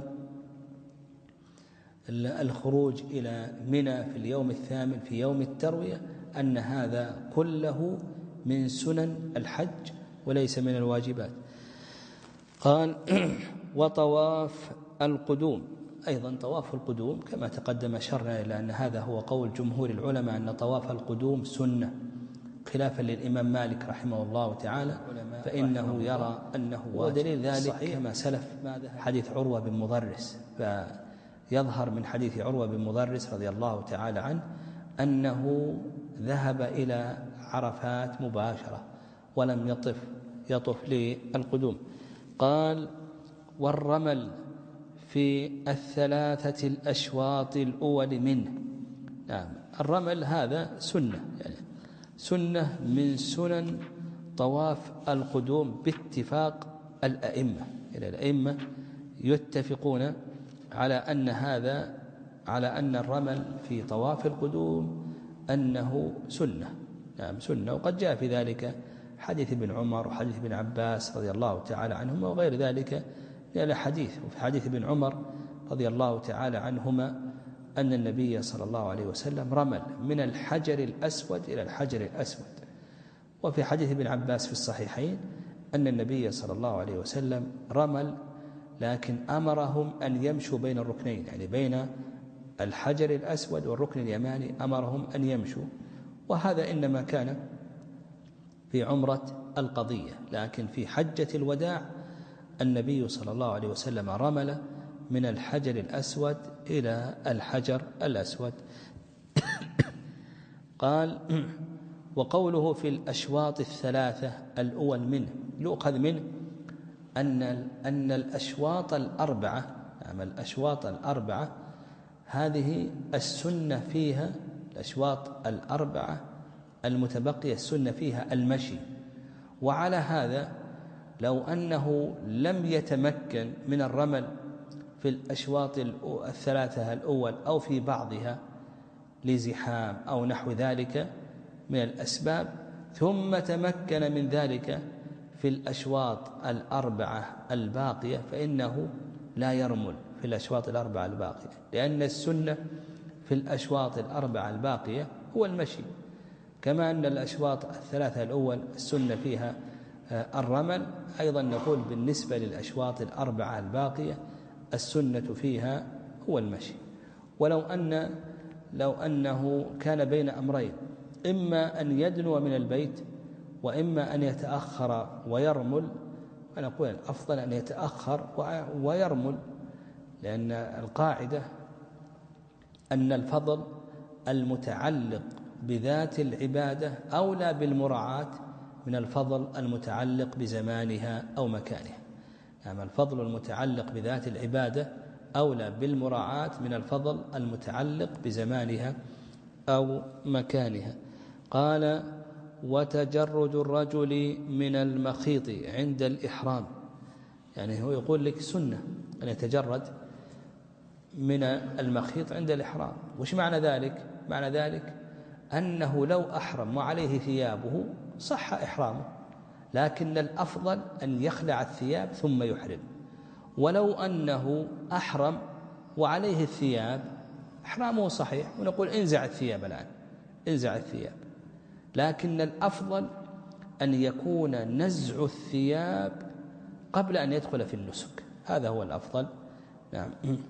الخروج إلى منى في اليوم الثامن في يوم التروية، أن هذا كله من سنن الحج وليس من الواجبات. قال وطواف القدوم، أيضا طواف القدوم كما تقدم شرنا إلى أن هذا هو قول جمهور العلماء أن طواف القدوم سنة، خلافا للإمام مالك رحمه الله تعالى فإنه يرى أنه واجب، ودليل ذلك كما سلف حديث عروة بن مضرس. فيظهر من حديث عروة بن مضرس رضي الله تعالى عنه أنه ذهب إلى عرفات مباشرة ولم يطف يطف للقدوم. قال والرمل في الثلاثة الأشواط الأول منه. نعم، الرمل هذا سنة، يعني سنة من سنن طواف القدوم باتفاق الأئمة، يعني الأئمة يتفقون على أن هذا على أن الرمل في طواف القدوم أنه سنة. نعم سنة، وقد جاء في ذلك حديث ابن عمر وحديث ابن عباس رضي الله تعالى عنهما وغير ذلك من الحديث. وفي حديث ابن عمر رضي الله تعالى عنهما أن النبي صلى الله عليه وسلم رمل من الحجر الأسود إلى الحجر الأسود. وفي حديث ابن عباس في الصحيحين أن النبي صلى الله عليه وسلم رمل لكن أمرهم أن يمشوا بين الركنين، يعني بين الحجر الأسود والركن اليماني أمرهم أن يمشوا. وهذا إنما كان في عمرة القضية، لكن في حجة الوداع النبي صلى الله عليه وسلم رمل من الحجر الأسود إلى الحجر الأسود. قال وقوله في الأشواط الثلاثة الأول منه يؤخذ منه أن أن الأشواط الأربعة، نعم الأشواط الأربعة هذه السنة فيها، الأشواط الأربعة المتبقية السنة فيها المشي. وعلى هذا لو أنه لم يتمكن من الرمل في الأشواط الثلاثة الأول أو في بعضها لزحام أو نحو ذلك من الأسباب، ثم تمكن من ذلك في الأشواط الأربعة الباقية، فإنه لا يرمل في الأشواط الأربعة الباقية، لأن السنة في الأشواط الأربعة الباقية هو المشي، كما أن الأشواط الثلاثة الأول السنة فيها الرمل. أيضا نقول بالنسبة للأشواط الأربعة الباقية السنة فيها هو المشي. ولو أن لو أنه كان بين أمرين، إما أن يدنو من البيت وإما أن يتأخر ويرمل، ونقول الأفضل أن يتأخر ويرمل، لأن القاعدة أن الفضل المتعلق بذات العبادة أولى بالمراعاة من الفضل المتعلق بزمانها أو مكانها. يعني الفضل المتعلق بذات العبادة أولى بالمراعاة من الفضل المتعلق بزمانها أو مكانها. قال وتجرد الرجل من المخيط عند الإحرام، يعني هو يقول لك سنة أن يتجرد من المخيط عند الإحرام. وش معنى ذلك؟ معنى ذلك أنه لو أحرم وعليه ثيابه صح إحرامه، لكن الأفضل أن يخلع الثياب ثم يحرم. ولو أنه أحرم وعليه الثياب إحرامه صحيح، ونقول انزع الثياب الآن، انزع الثياب لكن الأفضل أن يكون نزع الثياب قبل أن يدخل في النسك، هذا هو الأفضل. نعم.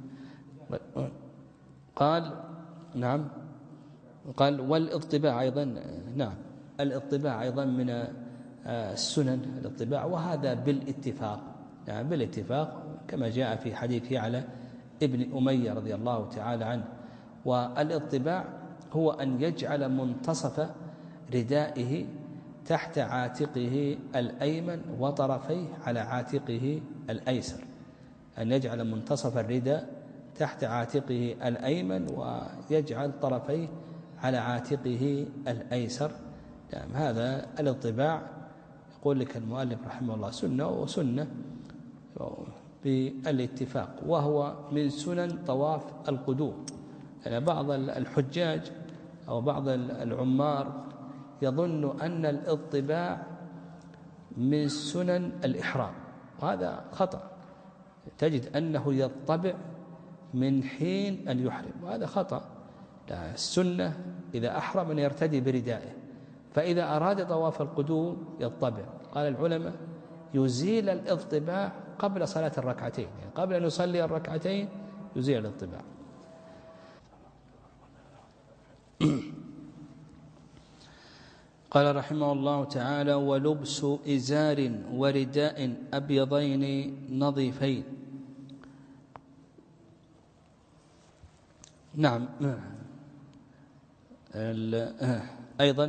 قال نعم قال والاطباع أيضا، نعم الاطباع أيضا من السنن الاطباع، وهذا بالاتفاق، نعم بالاتفاق كما جاء في حديث يعلى ابن أمية رضي الله تعالى عنه. والاطباع هو أن يجعل منتصف ردائه تحت عاتقه الأيمن وطرفيه على عاتقه الأيسر، أن يجعل منتصف الرداء تحت عاتقه الأيمن ويجعل طرفيه على عاتقه الأيسر. يعني هذا الاطباع يقول لك المؤلف رحمه الله سنة وسنة بالاتفاق، وهو من سنن طواف القدوم. يعني بعض الحجاج أو بعض العمار يظن أن الاطباع من سنن الإحرام، وهذا خطأ. تجد أنه يطبع من حين أن يحرم، وهذا خطأ. السنة إذا أحرم أن يرتدي بردائه، فإذا أراد طواف القدوم يطبع. قال العلماء يزيل الاطباع قبل صلاة الركعتين، يعني قبل أن يصلي الركعتين يزيل الاطباع. قال رحمه الله تعالى ولبس إزار ورداء أبيضين نظيفين. نعم. أيضا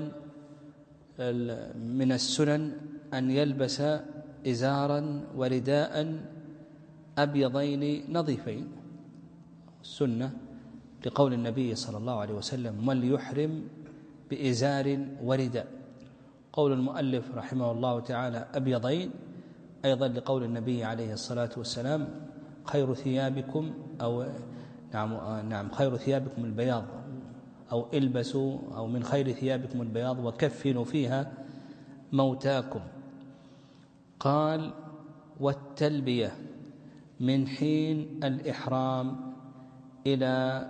من السنن أن يلبس إزارا ورداء أبيضين نظيفين، السنة لقول النبي صلى الله عليه وسلم من يحرم بإزار ورداء. قول المؤلف رحمه الله تعالى أبيضين أيضا لقول النبي عليه الصلاة والسلام خير ثيابكم أو نعم نعم خير ثيابكم البياض، أو البسوا أو من خير ثيابكم البياض وكفنوا فيها موتاكم. قال والتلبية من حين الإحرام إلى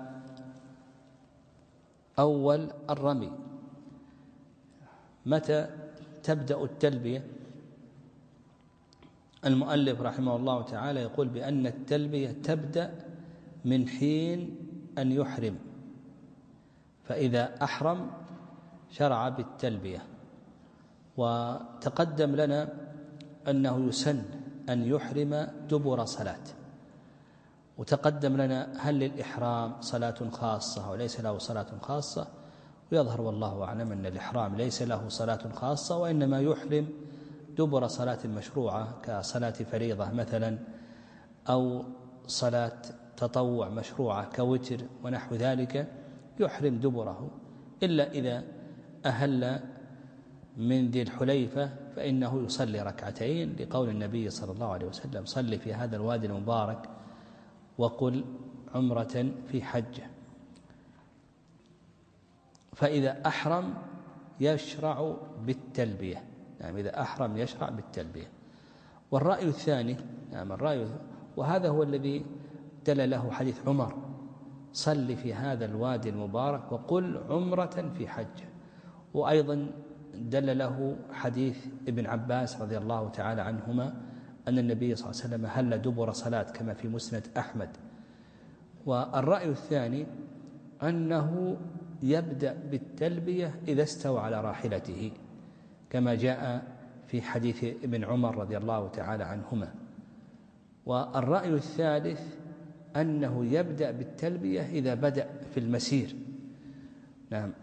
أول الرمي. متى تبدأ التلبية؟ المؤلف رحمه الله تعالى يقول بأن التلبية تبدأ من حين أن يحرم، فإذا أحرم شرع بالتلبية. وتقدم لنا أنه يسن أن يحرم دبر صلاة، وتقدم لنا هل للإحرام صلاة خاصة وليس له صلاة خاصة، ويظهر والله أعلم أن الإحرام ليس له صلاة خاصة، وإنما يحرم دبر صلاة مشروعة كصلاة فريضة مثلا، أو صلاة تطوع مشروعة كوتر ونحو ذلك، يحرم دبره، إلا إذا أهل من ذي الحليفة فإنه يصلي ركعتين لقول النبي صلى الله عليه وسلم صلي في هذا الوادي المبارك وقل عمرة في حجة. فإذا أحرم يشرع بالتلبية، يعني إذا أحرم يشرع بالتلبية. والرأي الثاني، يعني الرأي وهذا هو الذي دل له حديث عمر صل في هذا الوادي المبارك وقل عمرة في حجة، وأيضا دل له حديث ابن عباس رضي الله تعالى عنهما أن النبي صلى الله عليه وسلم هل دبر صلاة كما في مسند أحمد. والرأي الثاني أنه يبدأ بالتلبية إذا استوى على راحلته كما جاء في حديث ابن عمر رضي الله تعالى عنهما. والرأي الثالث أنه يبدأ بالتلبية إذا بدأ في المسير. نعم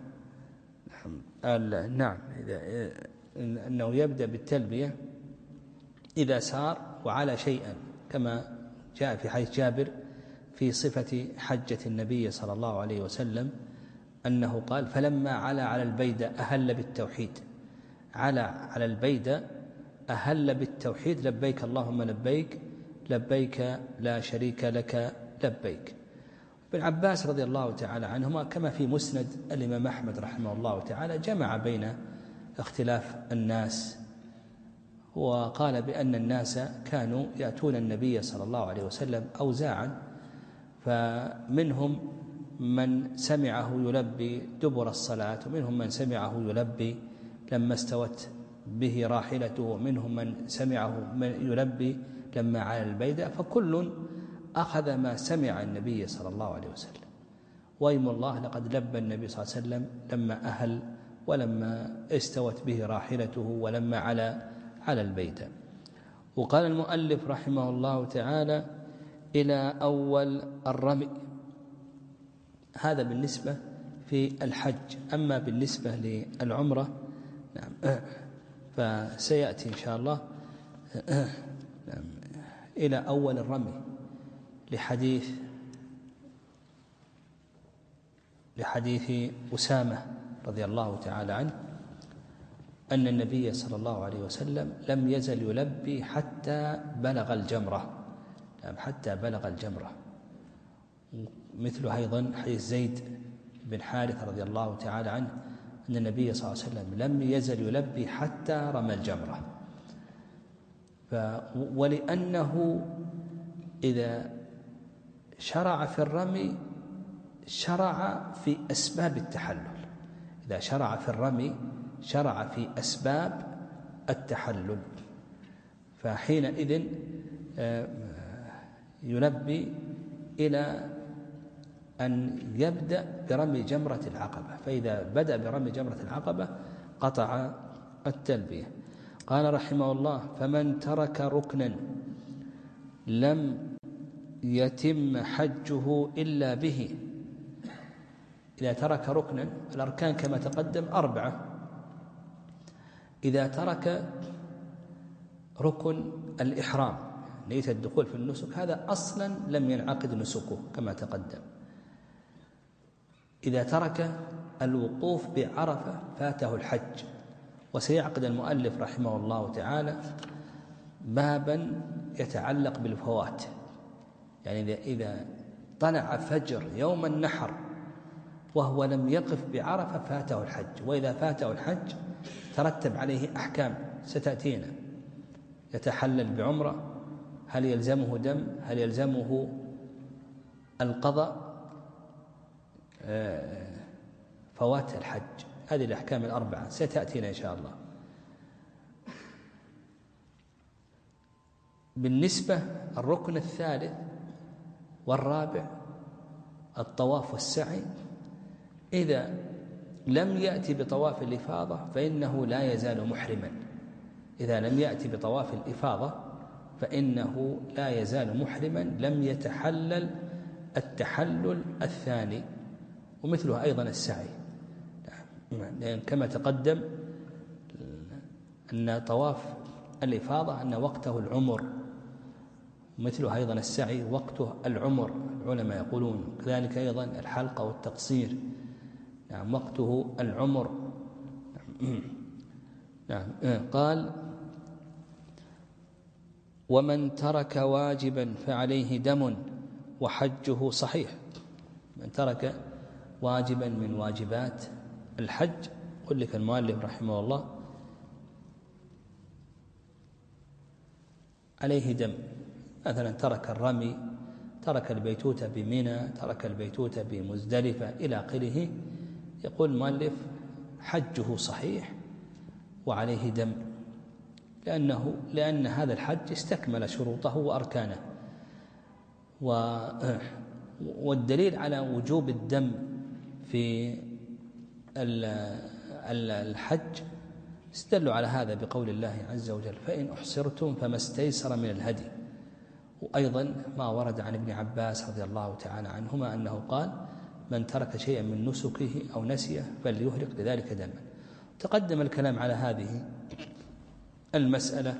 نعم إذا أنه يبدأ بالتلبية إذا سار وعلى شيئا، كما جاء في حديث جابر في صفة حجة النبي صلى الله عليه وسلم أنه قال فلما علا على البيدة أهل بالتوحيد، علا على البيدة أهل بالتوحيد لبيك اللهم لبيك لبيك لا شريك لك لبيك. ابن عباس رضي الله تعالى عنهما كما في مسند الإمام أحمد رحمه الله تعالى جمع بين اختلاف الناس، وقال بأن الناس كانوا يأتون النبي صلى الله عليه وسلم أوزاعا، فمنهم من سمعه يلبي دبر الصلاة، ومنهم من سمعه يلبي لما استوت به راحلته، ومنهم من سمعه يلبي لما على البيداء، فكل أخذ ما سمع النبي صلى الله عليه وسلم. وأيم الله لقد لبى النبي صلى الله عليه وسلم لما أهل، ولما استوت به راحلته، ولما على على البيداء. وقال المؤلف رحمه الله تعالى: إلى أول الرمي. هذا بالنسبة في الحج. أما بالنسبة للعمرة نعم فسيأتي إن شاء الله نعم إلى أول الرمي، لحديث لحديث أسامة رضي الله تعالى عنه أن النبي صلى الله عليه وسلم لم يزل يلبي حتى بلغ الجمرة، حتى بلغ الجمرة. مثل أيضا حديث زيد بن حارث رضي الله تعالى عنه أن النبي صلى الله عليه وسلم لم يزل يلبي حتى رمى الجمرة. ف ولأنه إذا شرع في الرمي شرع في أسباب التحلل، إذا شرع في الرمي شرع في أسباب التحلل، فحينئذ يلبي إلى أن يبدأ برمي جمرة العقبة، فإذا بدأ برمي جمرة العقبة قطع التلبية. قال رحمه الله: فمن ترك ركنا لم يتم حجه إلا به. إذا ترك ركنا، الأركان كما تقدم أربعة، إذا ترك ركن الإحرام نية الدخول في النسك، هذا أصلا لم ينعقد نسكه كما تقدم. إذا ترك الوقوف بعرفة فاته الحج. وسيعقد المؤلف رحمه الله تعالى بابا يتعلق بالفوات، يعني إذا طلع فجر يوم النحر وهو لم يقف بعرفة فاته الحج، وإذا فاته الحج ترتب عليه أحكام ستأتينا: يتحلل بعمرة، هل يلزمه دم، هل يلزمه القضاء، فوات الحج. هذه الأحكام الأربعة ستأتينا إن شاء الله. بالنسبة الركن الثالث والرابع الطواف والسعي، إذا لم يأتي بطواف الإفاضة فإنه لا يزال محرما. إذا لم يأتي بطواف الإفاضة فإنه لا يزال محرما، لم يتحلل التحلل الثاني. ومثله أيضا السعي، لأن كما تقدم أن طواف الإفاضة أن وقته العمر، مثله أيضا السعي وقته العمر، العلماء يقولون كذلك أيضا الحلقة والتقصير نعم وقته العمر. نعم. قال: ومن ترك واجبا فعليه دم وحجه صحيح. من ترك واجبا من واجبات الحج، قل لك المؤلف رحمه الله عليه دم. مثلا ترك الرمي، ترك البيتوتة بمنى، ترك البيتوتة بمزدلفة إلى آخره، يقول المؤلف حجه صحيح وعليه دم، لأنه لأن هذا الحج استكمل شروطه وأركانه. والدليل على وجوب الدم في الحج استدلوا على هذا بقول الله عز وجل: فإن أحصرتم فما استيسر من الهدي. وأيضا ما ورد عن ابن عباس رضي الله تعالى عنهما أنه قال: من ترك شيئا من نسكه أو نسيه فليهرق لذلك دما. تقدم الكلام على هذه المسألة،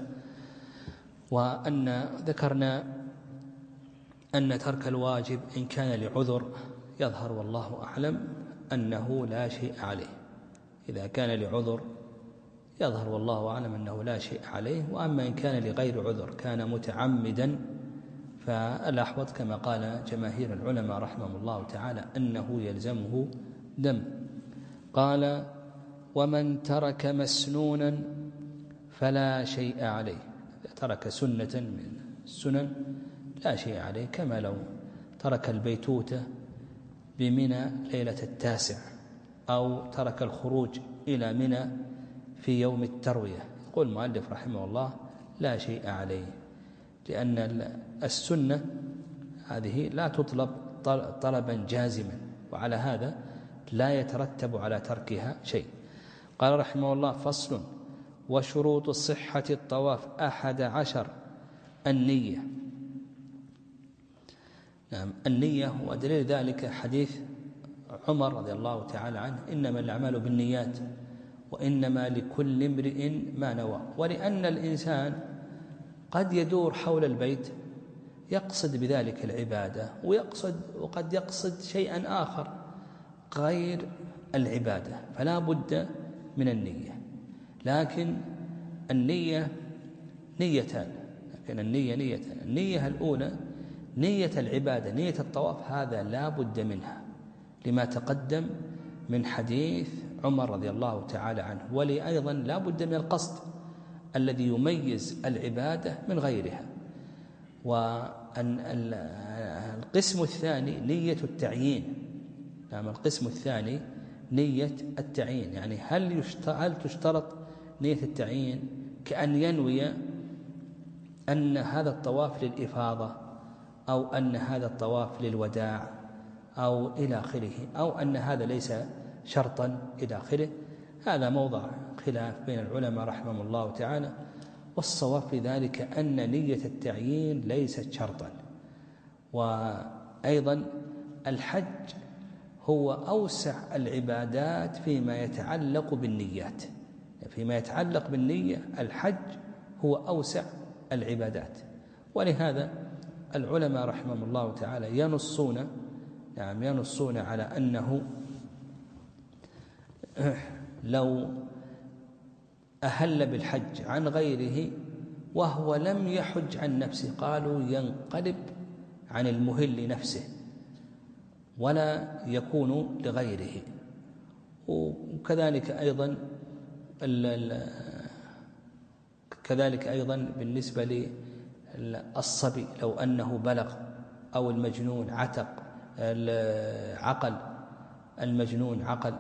وأن ذكرنا أن ترك الواجب إن كان لعذر يظهر والله أعلم أنه لا شيء عليه. إذا كان لعذر يظهر والله أعلم أنه لا شيء عليه. وأما إن كان لغير عذر كان متعمدا فالأحوط كما قال جماهير العلماء رحمهم الله تعالى أنه يلزمه دم. قال: ومن ترك مسنونا فلا شيء عليه. ترك سنة من السنن لا شيء عليه، كما لو ترك البيتوتة بمنى ليلة التاسع أو ترك الخروج إلى منى في يوم التروية، يقول المؤلف رحمه الله لا شيء عليه، لأن السنة هذه لا تطلب طلبا جازما، وعلى هذا لا يترتب على تركها شيء. قال رحمه الله: فصل: وشروط صحة الطواف أحد عشر النية. نعم، النية، ودليل ذلك حديث عمر رضي الله تعالى عنه: إنما الأعمال بالنيات وإنما لكل امرئ ما نوى. ولأن الإنسان قد يدور حول البيت يقصد بذلك العبادة، ويقصد وقد يقصد شيئا آخر غير العبادة، فلا بد من النية. لكن النية نيتان، لكن النية نيتان. النية الأولى نية العبادة، نية الطواف، هذا لا بد منها لما تقدم من حديث عمر رضي الله تعالى عنه. ولي أيضا لا بد من القصد الذي يميز العبادة من غيرها. والقسم الثاني نية التعيين. نعم، القسم الثاني نية التعيين، يعني هل هل تشترط نية التعيين كأن ينوي أن هذا الطواف للإفاضة، أو أن هذا الطواف للوداع، أو إلى آخره، أو أن هذا ليس شرطا إلى آخره. هذا موضع خلاف بين العلماء رحمهم الله تعالى، والصواب في ذلك أن نية التعيين ليست شرطا. وأيضا الحج هو أوسع العبادات فيما يتعلق بالنيات، فيما يتعلق بالنية الحج هو أوسع العبادات. ولهذا العلماء رحمهم الله تعالى ينصون نعم ينصون على أنه لو أهل بالحج عن غيره وهو لم يحج عن نفسه، قالوا ينقلب عن المهل نفسه ولا يكون لغيره. وكذلك أيضا كذلك أيضا بالنسبة للصبي لو أنه بلغ، أو المجنون عتق عقل المجنون عقل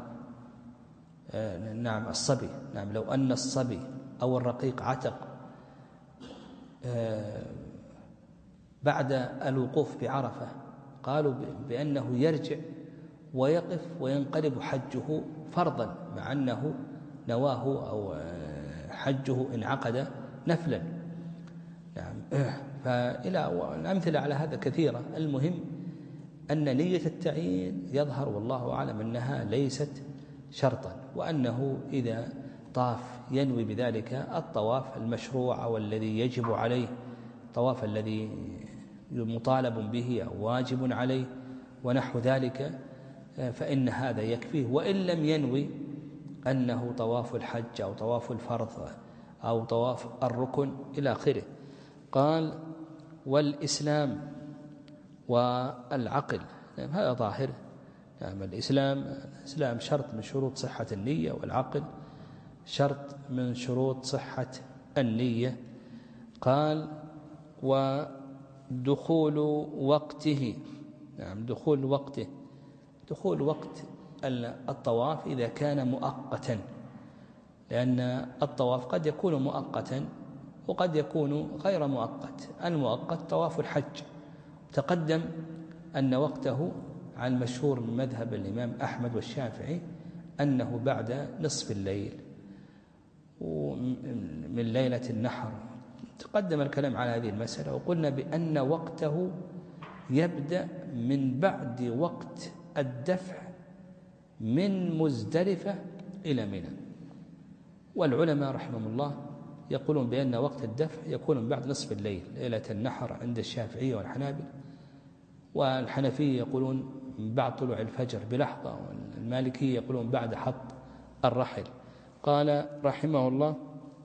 نعم الصبي نعم لو أن الصبي أو الرقيق عتق بعد الوقوف بعرفة، قالوا بأنه يرجع ويقف وينقلب حجه فرضا، مع أنه نواه أو حجه انعقد نفلا. نعم، فإلى الأمثلة على هذا كثيرة. المهم أن نية التعيين يظهر والله أعلم أنها ليست شرطا، وأنه إذا طاف ينوي بذلك الطواف المشروع أو الذي يجب عليه، الطواف الذي مطالب به أو واجب عليه ونحو ذلك، فإن هذا يكفيه، وإن لم ينوي أنه طواف الحج أو طواف الفرض أو طواف الركن إلى آخره. قال: والإسلام والعقل. هذا ظاهر. نعم، الإسلام الإسلام شرط من شروط صحة النية، والعقل شرط من شروط صحة النية. قال: ودخول وقته. نعم، دخول وقته دخول وقت الطواف إذا كان مؤقتا، لأن الطواف قد يكون مؤقتا وقد يكون غير مؤقت. المؤقت طواف الحج، تقدم أن وقته عن المشهور من مذهب الإمام أحمد والشافعي أنه بعد نصف الليل من ليلة النحر. تقدم الكلام على هذه المسألة، وقلنا بأن وقته يبدأ من بعد وقت الدفع من مزدلفة إلى منى. والعلماء رحمهم الله يقولون بأن وقت الدفع يكون من بعد نصف الليل ليلة النحر عند الشافعية والحنابلة، والحنفية يقولون من بعد طلوع الفجر بلحظة، والمالكية يقولون بعد حط الرحل. قال رحمه الله: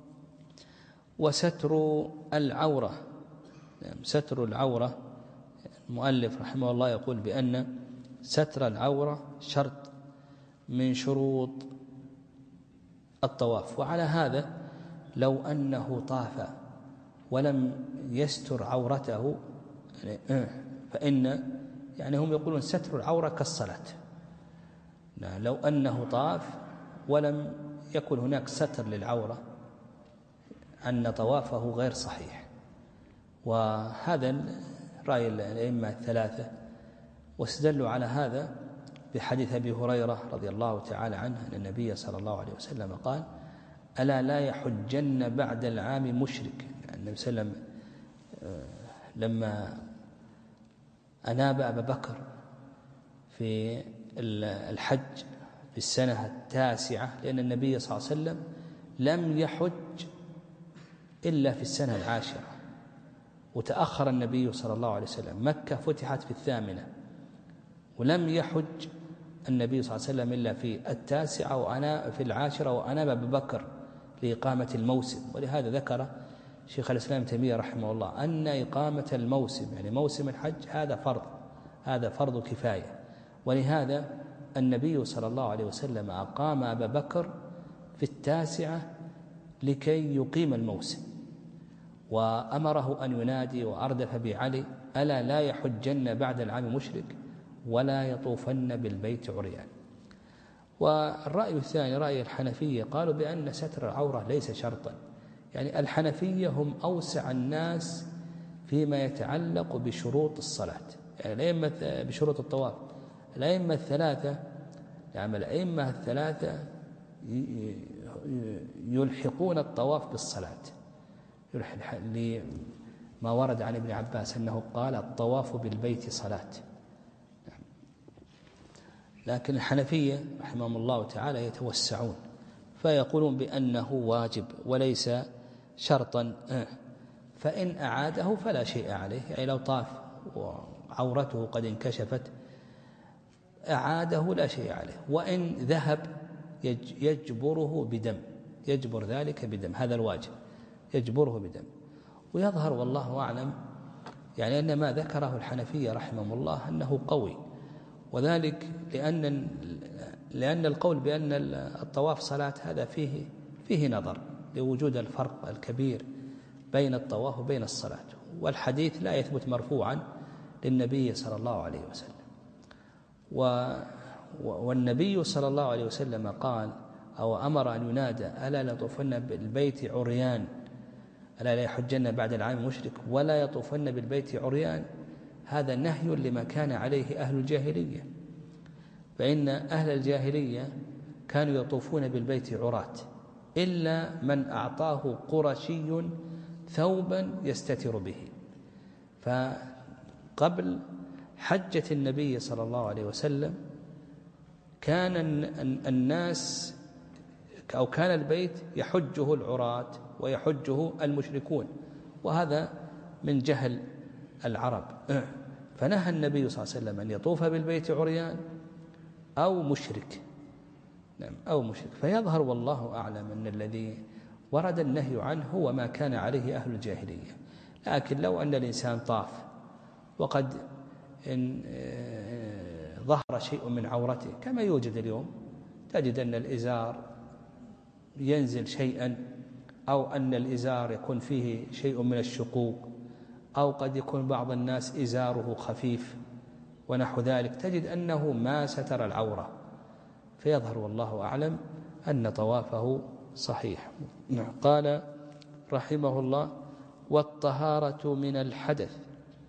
وستر العورة. ستر العورة، المؤلف رحمه الله يقول بأن ستر العورة شرط من شروط الطواف. وعلى هذا لو أنه طاف ولم يستر عورته فإن يعني هم يقولون ستر العورة كالصلاة، لو أنه طاف ولم يكن هناك ستر للعورة أن طوافه غير صحيح. وهذا رأي الأئمة الثلاثة، واستدلوا على هذا بحديث أبي هريرة رضي الله تعالى عنه أن النبي صلى الله عليه وسلم قال: ألا لا يحجن بعد العام مشرك. يعني النبي صلى الله عليه وسلم لما أناب أبا بكر في الحج في السنة التاسعة، لأن النبي صلى الله عليه وسلم لم يحج إلا في السنة العاشرة، وتأخر النبي صلى الله عليه وسلم، مكة فتحت في الثامنة، ولم يحج النبي صلى الله عليه وسلم إلا في التاسعة وأنا في العاشرة، وأناب أبا بكر لإقامة الموسم. ولهذا ذكر شيخ الإسلام تيمية رحمه الله أن إقامة الموسم يعني موسم الحج هذا فرض، هذا فرض كفاية. ولهذا النبي صلى الله عليه وسلم أقام أبا بكر في التاسعة لكي يقيم الموسم، وأمره أن ينادي وأردف بعلي: ألا لا يحجن بعد العام مشرك ولا يطوفن بالبيت عريان. والرأي الثاني رأي الحنفية، قالوا بأن ستر العورة ليس شرطا. يعني الحنفية هم أوسع الناس فيما يتعلق بشروط الصلاة، يعني الأئمة بشروط الطواف. الأئمة الثلاثة يعني الأئمة الثلاثة يلحقون الطواف بالصلاة، لما ورد عن ابن عباس أنه قال: الطواف بالبيت صلاة. لكن الحنفية رحمهم الله تعالى يتوسعون فيقولون بأنه واجب وليس شرطا، فإن أعاده فلا شيء عليه. يعني لو طاف وعورته قد انكشفت أعاده لا شيء عليه، وإن ذهب يجبره بدم، يجبر ذلك بدم، هذا الواجب يجبره بدم. ويظهر والله أعلم يعني أن ما ذكره الحنفية رحمهم الله أنه قوي، وذلك لأن لأن القول بأن الطواف صلاة هذا فيه فيه نظر لوجود الفرق الكبير بين الطواف وبين الصلاة، والحديث لا يثبت مرفوعا للنبي صلى الله عليه وسلم. والنبي صلى الله عليه وسلم قال أو أمر أن ينادى: ألا لا يطوفن بالبيت عريان، ألا لا يحجن بعد العام مشرك ولا يطوفن بالبيت عريان. هذا نهي لما كان عليه أهل الجاهلية، فإن أهل الجاهلية كانوا يطوفون بالبيت عراة إلا من أعطاه قرشي ثوبا يستتر به. فقبل حجة النبي صلى الله عليه وسلم كان الناس أو كان البيت يحجه العراة ويحجه المشركون، وهذا من جهل العرب. فنهى النبي صلى الله عليه وسلم أن يطوف بالبيت عريان أو مشرك، نعم أو مشرك. فيظهر والله أعلم أن الذي ورد النهي عنه هو ما كان عليه أهل الجاهلية. لكن لو أن الإنسان طاف وقد إن ظهر شيء من عورته كما يوجد اليوم، تجد أن الإزار ينزل شيئا، أو أن الإزار يكون فيه شيء من الشقوق، أو قد يكون بعض الناس إزاره خفيف ونحو ذلك، تجد أنه ما ستر العورة، فيظهر والله أعلم أن طوافه صحيح. قال رحمه الله: والطهارة من الحدث.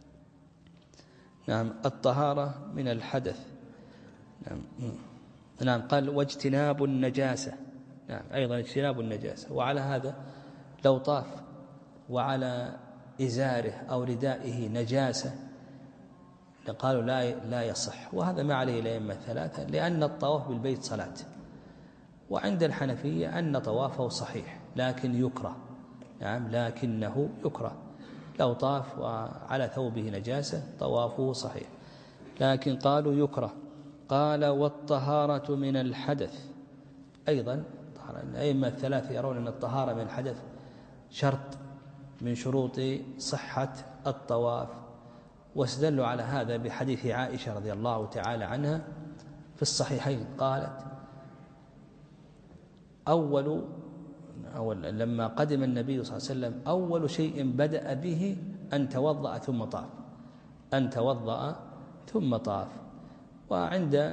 نعم الطهارة من الحدث. نعم, نعم قال: واجتناب النجاسة. نعم أيضا اجتناب النجاسة. وعلى هذا لو طاف وعلى إزاره أو ردائه نجاسة قالوا لا لا يصح، وهذا ما عليه الأئمة الثلاثة، لأن الطواف بالبيت صلاة. وعند الحنفية أن طوافه صحيح لكن يكره، نعم لكنه يكره. لو طاف وعلى ثوبه نجاسة طوافه صحيح، لكن قالوا يكره. قال: والطهارة من الحدث. أيضا الأئمة الثلاثة يرون أن الطهارة من الحدث شرط من شروط صحة الطواف، واستدلوا على هذا بحديث عائشة رضي الله تعالى عنها في الصحيحين، قالت: أول, أول لما قدم النبي صلى الله عليه وسلم أول شيء بدأ به أن توضأ ثم طاف، أن توضأ ثم طاف. وعند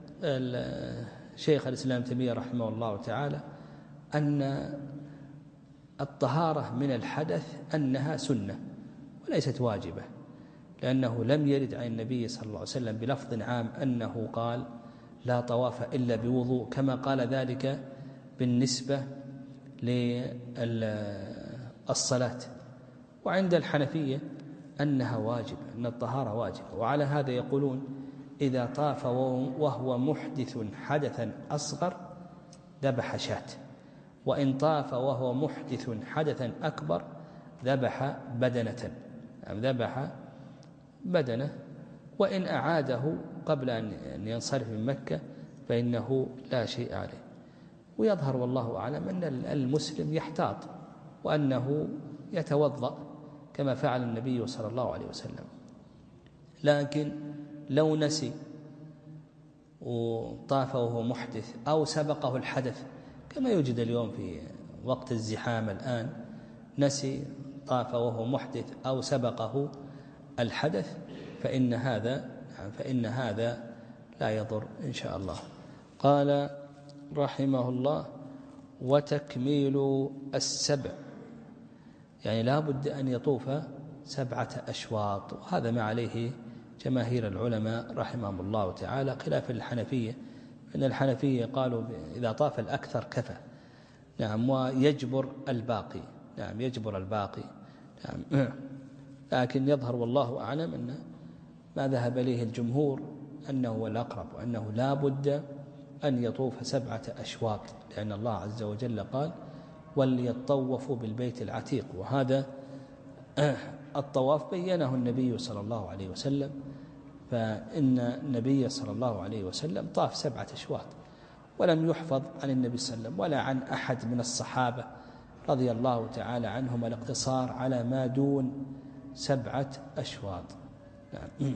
شيخ الإسلام ابن تيمية رحمه الله تعالى أن الطهارة من الحدث أنها سنة وليست واجبة، لأنه لم يرد عن النبي صلى الله عليه وسلم بلفظ عام أنه قال لا طواف إلا بوضوء، كما قال ذلك بالنسبة للصلاة. وعند الحنفية أنها واجبة، أن الطهارة واجبة، وعلى هذا يقولون إذا طاف وهو محدث حدثا أصغر ذبح شاة، وإن طاف وهو محدث حدثا أكبر ذبح بدنة، يعني ذبح بدنة، وإن أعاده قبل أن ينصرف من مكة فإنه لا شيء عليه. ويظهر والله أعلم أن المسلم يحتاط وأنه يتوضأ كما فعل النبي صلى الله عليه وسلم، لكن لو نسي وطاف وهو محدث أو سبقه الحدث كما يوجد اليوم في وقت الزحام الآن، نسي طاف وهو محدث أو سبقه الحدث فإن هذا فإن هذا لا يضر إن شاء الله. قال رحمه الله: وتكميل السبع، يعني لا بد أن يطوف سبعة أشواط، وهذا ما عليه جماهير العلماء رحمهم الله تعالى، خلاف الحنفية، إن الحنفية قالوا إذا طاف الأكثر كفى، نعم، ويجبر الباقي، نعم يجبر الباقي، نعم. لكن يظهر والله أعلم أن ما ذهب إليه الجمهور أنه هو الأقرب، وأنه لا بد أن يطوف سبعة أشواط، لأن الله عز وجل قال: وليطوفوا بالبيت العتيق. وهذا الطواف بينه النبي صلى الله عليه وسلم، فإن النبي صلى الله عليه وسلم طاف سبعة أشواط، ولم يحفظ عن النبي صلى الله عليه وسلم ولا عن أحد من الصحابة رضي الله تعالى عنهم الاقتصار على ما دون سبعة أشواط. نعم.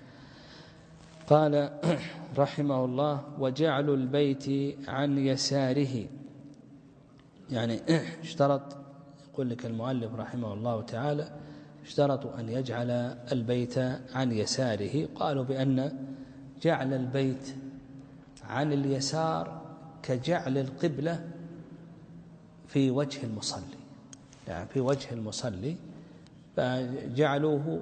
قال رحمه الله: وجعل البيت عن يساره، يعني اشترط، يقول لك المؤلف رحمه الله تعالى، اشترطوا أن يجعل البيت عن يساره. قالوا بأن جعل البيت عن اليسار كجعل القبلة في وجه المصلي، يعني في وجه المصلي، فجعلوه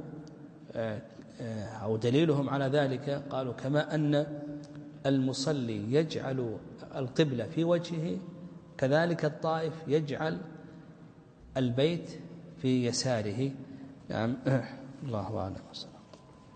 أو دليلهم على ذلك قالوا كما أن المصلي يجعل القبلة في وجهه كذلك الطائف يجعل البيت في يساره. نعم. الله أعلم.